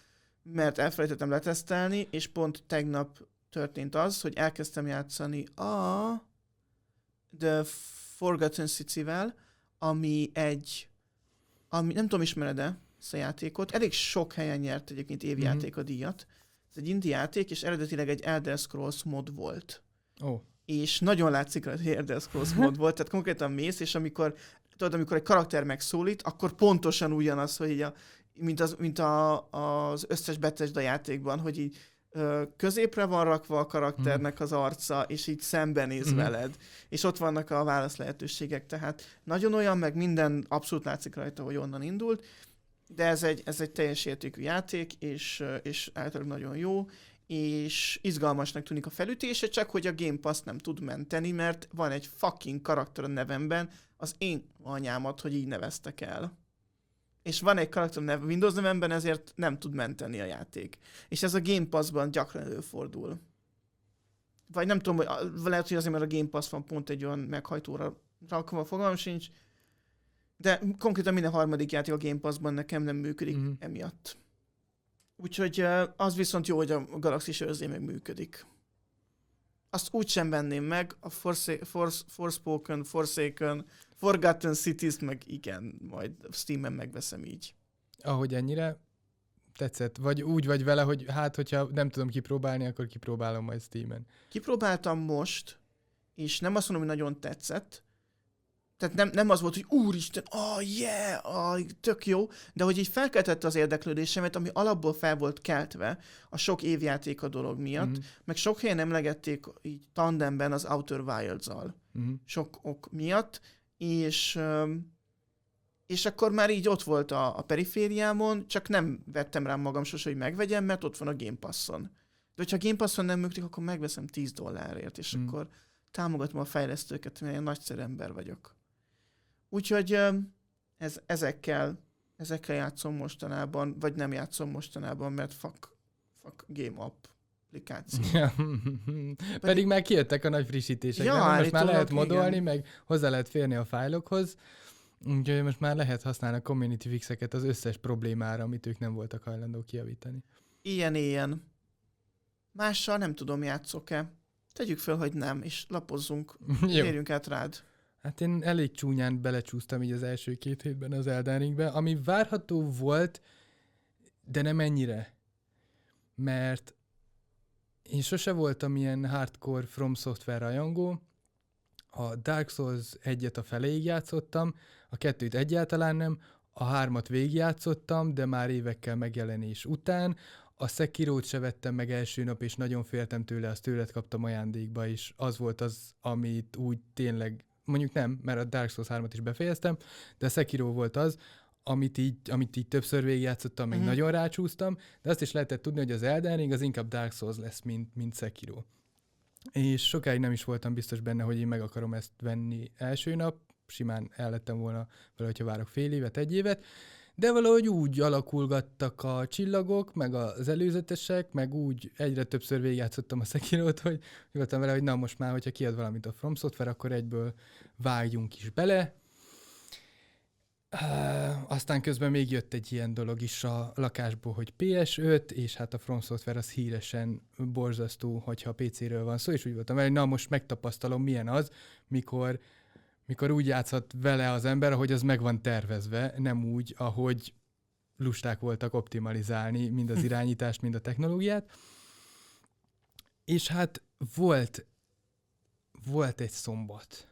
mert elfelejtettem letesztelni, és pont tegnap történt az, hogy elkezdtem játszani a The Forgotten City-vel, ami egy, ami nem tudom, ismered-e ezt a játékot, elég sok helyen nyert egyébként évjáték a díjat. Ez egy indie játék, és eredetileg egy Elder Scrolls mod volt. Oh. És nagyon látszik, hogy Elder Scrolls mod volt, tehát konkrétan mész, és amikor, tudod, amikor egy karakter megszólít, akkor pontosan ugyanaz, hogy így a, mint, az, mint a, az összes Bethesda játékban, hogy így ö, középre van rakva a karakternek az arca, és így szembenéz mm. veled. És ott vannak a válasz lehetőségek, tehát nagyon olyan, meg minden abszolút látszik rajta, hogy onnan indult, de ez egy, ez egy teljes értékű játék, és, és általában nagyon jó, és izgalmasnak tűnik a felütése, csak hogy a Game Pass nem tud menteni, mert van egy fucking karakter a nevemben, az én anyámat, hogy így neveztek el. És van egy karakter a neve Windows nevemben, ezért nem tud menteni a játék. És ez a Game Pass-ban gyakran előfordul. Vagy nem tudom, hogy lehet, hogy azért, mert a Game Pass van pont egy olyan meghajtóra rakva, fogalmam sincs, de konkrétan minden harmadik játék a Game Pass-ban nekem nem működik mm. emiatt. Úgyhogy az viszont jó, hogy a Galaxis őrzé meg működik. Azt úgy sem venném meg, a Forsa- Force, Forspoken, Forsaken, Forgotten Cities meg igen, majd Steamen megveszem így. Ahogy ennyire tetszett? Vagy úgy vagy vele, hogy hát, hogyha nem tudom kipróbálni, akkor kipróbálom majd Steamen. Kipróbáltam most, és nem azt mondom, hogy nagyon tetszett. Tehát nem, nem az volt, hogy úristen, oh yeah, oh, tök jó, de hogy így felkeltette az érdeklődésemet, ami alapból fel volt keltve a sok évjáték a dolog miatt, mm-hmm. meg sok helyen emlegették így tandemben az Outer Wilds-al. Mm-hmm. Sok ok miatt, és, és akkor már így ott volt a, a perifériámon, csak nem vettem rám magam sose, hogy megvegyem, mert ott van a Game Passon. De hogyha a Game Passon nem működik, akkor megveszem tíz dollárért, és mm. akkor támogatom a fejlesztőket, mert én nagyszerű ember vagyok. Úgyhogy ez, ezekkel, ezekkel játszom mostanában, vagy nem játszom mostanában, mert fuck, fuck game app applikáció. Ja. Pedig, Pedig már kijöttek a nagy frissítések. Ja, most már lehet modolni, igen. meg hozzá lehet férni a fájlokhoz, úgyhogy most már lehet használni a community fixeket az összes problémára, amit ők nem voltak hajlandók kijavítani. Ilyen, ilyen. Mással nem tudom, játszok-e. Tegyük fel, hogy nem, és lapozzunk, érjünk át rád. Hát én elég csúnyán belecsúsztam így az első két hétben az Elden Ringbe, ami várható volt, de nem ennyire. Mert én sose voltam ilyen hardcore From Software rajongó. A Dark Souls egyet a feléig játszottam, a kettőt egyáltalán nem, a hármat végigjátszottam, de már évekkel megjelenés után. A Sekirót se vettem meg első nap, és nagyon féltem tőle, azt tőled kaptam ajándékba, és az volt az, amit úgy tényleg, mondjuk nem, mert a Dark Souls hármat is befejeztem, de a Sekiro volt az, amit így, amit így többször végigjátszottam, meg mm-hmm. nagyon rácsúsztam, de azt is lehetett tudni, hogy az Elden Ring az inkább Dark Souls lesz, mint, mint Sekiro. És sokáig nem is voltam biztos benne, hogy én meg akarom ezt venni első nap, simán el lettem volna vele, hogyha várok fél évet, egy évet, de valahogy úgy alakulgattak a csillagok, meg az előzetesek, meg úgy egyre többször végigjátszottam a Sekirot, hogy voltam vele, hogy na most már, hogyha kiad valamit a From Software, akkor egyből vágjunk is bele. Uh, aztán közben még jött egy ilyen dolog is a lakásból, hogy pé es öt, és hát a From Software az híresen borzasztó, hogyha a pé céről van szó, és úgy voltam vele, hogy na most megtapasztalom, milyen az, mikor mikor úgy játszhat vele az ember, ahogy az meg van tervezve, nem úgy, ahogy lusták voltak optimalizálni mind az irányítást, mind a technológiát. És hát volt, volt egy szombat,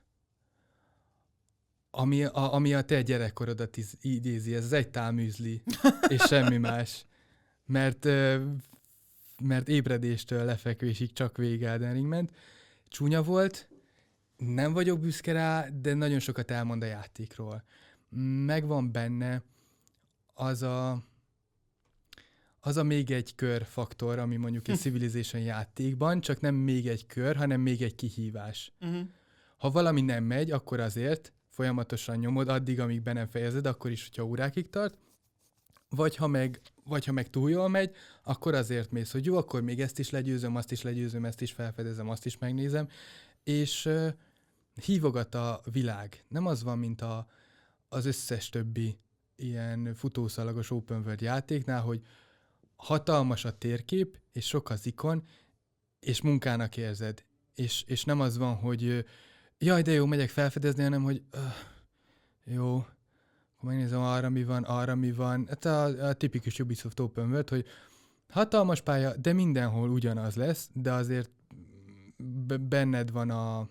ami a, ami a te gyerekkorodat iz, idézi, ez egy tálműzli, és semmi más. Mert, mert ébredéstől lefekvésig csak végig Elden Ring ment. Csúnya volt, nem vagyok büszke rá, de nagyon sokat elmond a játékról. Megvan benne az a, az a még egy kör faktor, ami mondjuk egy Civilization játékban, csak nem még egy kör, hanem még egy kihívás. Uh-huh. Ha valami nem megy, akkor azért folyamatosan nyomod, addig, amíg be nem fejezed, akkor is, hogyha órákig tart, vagy ha meg, vagy ha meg túl jól megy, akkor azért mész, hogy jó, akkor még ezt is legyőzöm, azt is legyőzöm, ezt is felfedezem, azt is megnézem, és uh, hívogat a világ. Nem az van, mint a, az összes többi ilyen futószalagos open world játéknál, hogy hatalmas a térkép, és sok az ikon, és munkának érzed. És, és nem az van, hogy jaj, de jó, megyek felfedezni, hanem, hogy uh, jó, akkor megnézem arra mi van, arra mi van. Hát a, a tipikus Ubisoft Open World, hogy hatalmas pálya, de mindenhol ugyanaz lesz, de azért benned van a,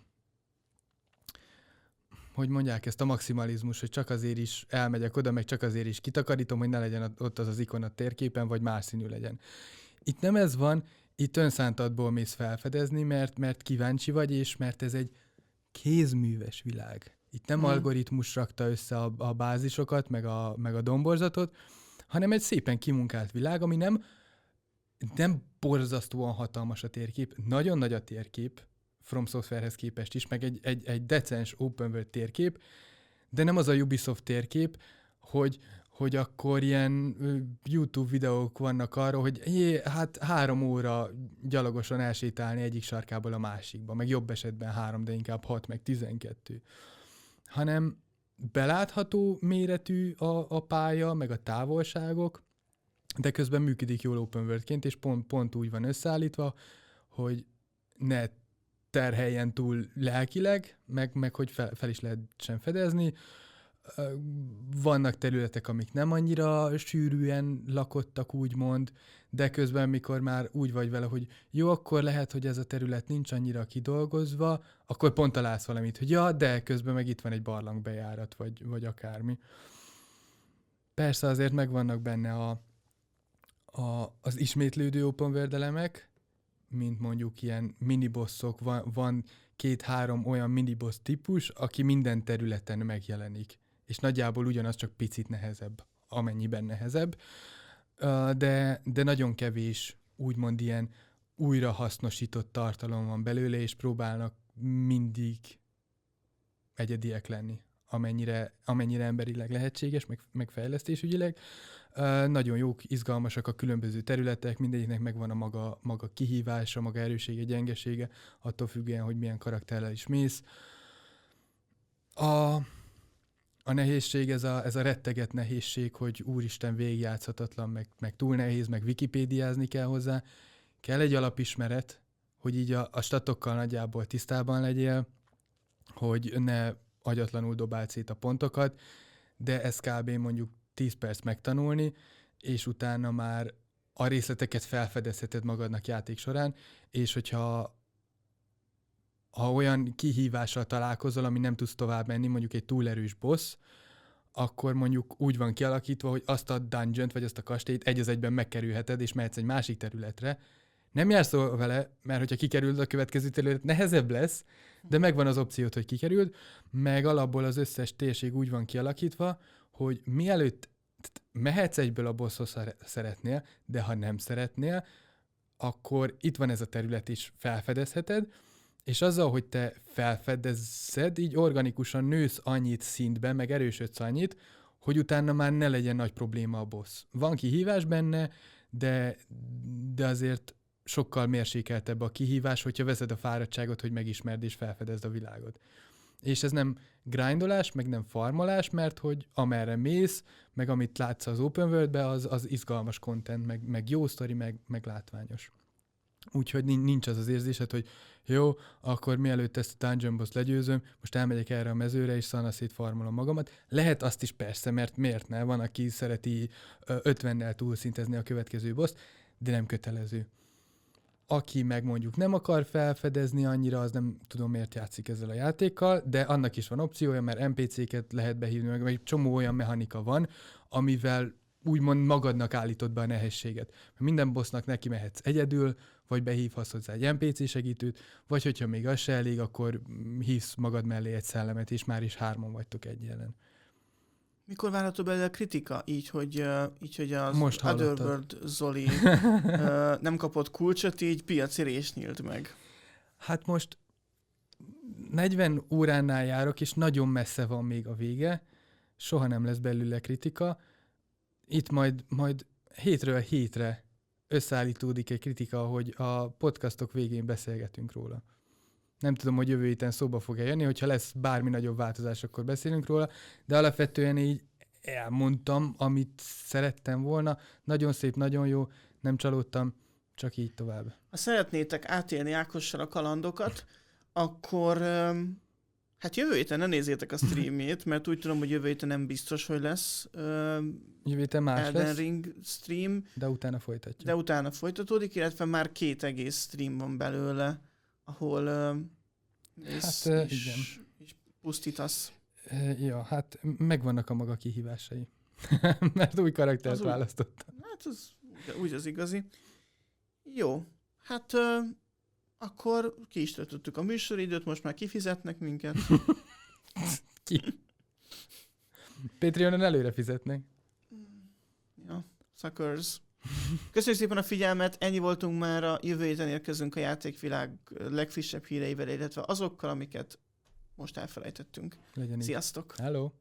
hogy mondják ezt, a maximalizmus, hogy csak azért is elmegyek oda, meg csak azért is kitakarítom, hogy ne legyen ott az az ikon a térképen, vagy más színű legyen. Itt nem ez van, itt önszántadból mész felfedezni, mert, mert kíváncsi vagy, és mert ez egy kézműves világ. Itt nem hmm. algoritmus rakta össze a, a bázisokat, meg a, meg a domborzatot, hanem egy szépen kimunkált világ, ami nem, nem borzasztóan hatalmas a térkép, nagyon nagy a térkép, From Softwarehez képest is, meg egy, egy, egy decens open world térkép, de nem az a Ubisoft térkép, hogy, hogy akkor ilyen YouTube videók vannak arra, hogy jé, hát három óra gyalogosan elsétálni egyik sarkából a másikba, meg jobb esetben három, de inkább hat, meg tizenkettő. Hanem belátható méretű a, a pálya, meg a távolságok, de közben működik jól open worldként, és pont, pont úgy van összeállítva, hogy ne terheljen túl lelkileg, meg, meg hogy fel, fel is lehet sem fedezni. Vannak területek, amik nem annyira sűrűen lakottak, úgymond, de közben, mikor már úgy vagy vele, hogy jó, akkor lehet, hogy ez a terület nincs annyira kidolgozva, akkor pont találsz valamit, hogy ja, de közben meg itt van egy barlangbejárat, vagy, vagy akármi. Persze azért megvannak benne a, a, az ismétlődő open world elemek, mint mondjuk ilyen minibosszok, van, van két-három olyan miniboss típus, aki minden területen megjelenik. És nagyjából ugyanaz, csak picit nehezebb, amennyiben nehezebb. De, de nagyon kevés, úgymond ilyen újrahasznosított tartalom van belőle, és próbálnak mindig egyediek lenni, amennyire, amennyire emberileg lehetséges, meg, meg fejlesztésügyileg. Uh, nagyon jók, izgalmasak a különböző területek, mindegyiknek megvan a maga, maga kihívása, maga erőssége, gyengesége, attól függően, hogy milyen karakterrel is mész. A, a nehézség, ez a, ez a retteget nehézség, hogy úristen végigjátszhatatlan, meg, meg túl nehéz, meg wikipédiázni kell hozzá. Kell egy alapismeret, hogy így a, a statokkal nagyjából tisztában legyél, hogy ne agyatlanul dobáld szét a pontokat, de ez kb. Mondjuk tíz perc megtanulni, és utána már a részleteket felfedezheted magadnak játék során, és hogyha ha olyan kihívással találkozol, ami nem tudsz tovább menni, mondjuk egy túl erős boss, akkor mondjuk úgy van kialakítva, hogy azt a dungeont, vagy azt a kastélyt egy az egyben megkerülheted, és mehetsz egy másik területre. Nem jársz vele, mert hogyha kikerüled a következő terület, nehezebb lesz, de megvan az opciót, hogy kikerüld, meg alapból az összes térség úgy van kialakítva, hogy mielőtt mehetsz egyből a bosshoz szeretnél, de ha nem szeretnél, akkor itt van ez a terület is, felfedezheted, és azzal, hogy te felfedezed, így organikusan nősz annyit szintben, meg erősödsz annyit, hogy utána már ne legyen nagy probléma a boss. Van kihívás benne, de, de azért sokkal mérsékeltebb a kihívás, hogyha veszed a fáradtságot, hogy megismerd és felfedezd a világot. És ez nem grindolás, meg nem farmolás, mert hogy amerre mész, meg amit látsz az open worldbe, az, az izgalmas content, meg, meg jó sztori, meg, meg látványos. Úgyhogy nincs az az érzésed, hogy jó, akkor mielőtt ezt a dungeon boss legyőzöm, most elmegyek erre a mezőre, és szanaszét farmolom magamat. Lehet azt is persze, mert miért ne? Van, aki szereti ötvennel túlszintezni a következő boss, de nem kötelező. Aki meg mondjuk nem akar felfedezni annyira, az nem tudom miért játszik ezzel a játékkal, de annak is van opciója, mert en pé cé-ket lehet behívni, meg egy csomó olyan mechanika van, amivel úgymond magadnak állítod be a nehézséget. Minden bossnak neki mehetsz egyedül, vagy behívhatsz hozzá egy en pé cé segítőt, vagy hogyha még az se elég, akkor hívsz magad mellé egy szellemet, és már is hárman vagytok egy jelen. Mikor várható belőle a kritika? Így, hogy, uh, így, hogy az Most Otherworld Zoli uh, nem kapott kulcsot, így piaci rés nyílt meg. Hát most negyven óránál járok, és nagyon messze van még a vége. Soha nem lesz belőle kritika. Itt majd, majd hétről hétre összeállítódik egy kritika, hogy a podcastok végén beszélgetünk róla. Nem tudom, hogy jövő héten szóba fog-e jönni, hogyha lesz bármi nagyobb változás, akkor beszélünk róla, de alapvetően így elmondtam, amit szerettem volna. Nagyon szép, nagyon jó, nem csalódtam, csak így tovább. Ha szeretnétek átélni Ákossal a kalandokat, akkor öm, hát jövő héten ne nézzétek a streamjét, mert úgy tudom, hogy jövő héten nem biztos, hogy lesz öm, Jövő héten más Elden lesz, Ring stream, de utána folytatjuk. de utána folytatódik, illetve már két egész stream van belőle, ahol öm, mész Hát, és, igen. és pusztítasz. E, ja, hát megvannak a maga kihívásai. Mert új karaktert Az úgy- választottam. Hát az úgy az igazi. Jó, hát ö, akkor ki is töltöttük a műsoridőt, most már kifizetnek minket. Ki? Patreonon előre fizetnek. Ja, suckers. Köszönjük szépen a figyelmet, ennyi voltunk már, a jövő héten érkezünk a játékvilág legfrissebb híreivel, illetve azokkal, amiket most elfelejtettünk. Legyen így. Sziasztok! Hello!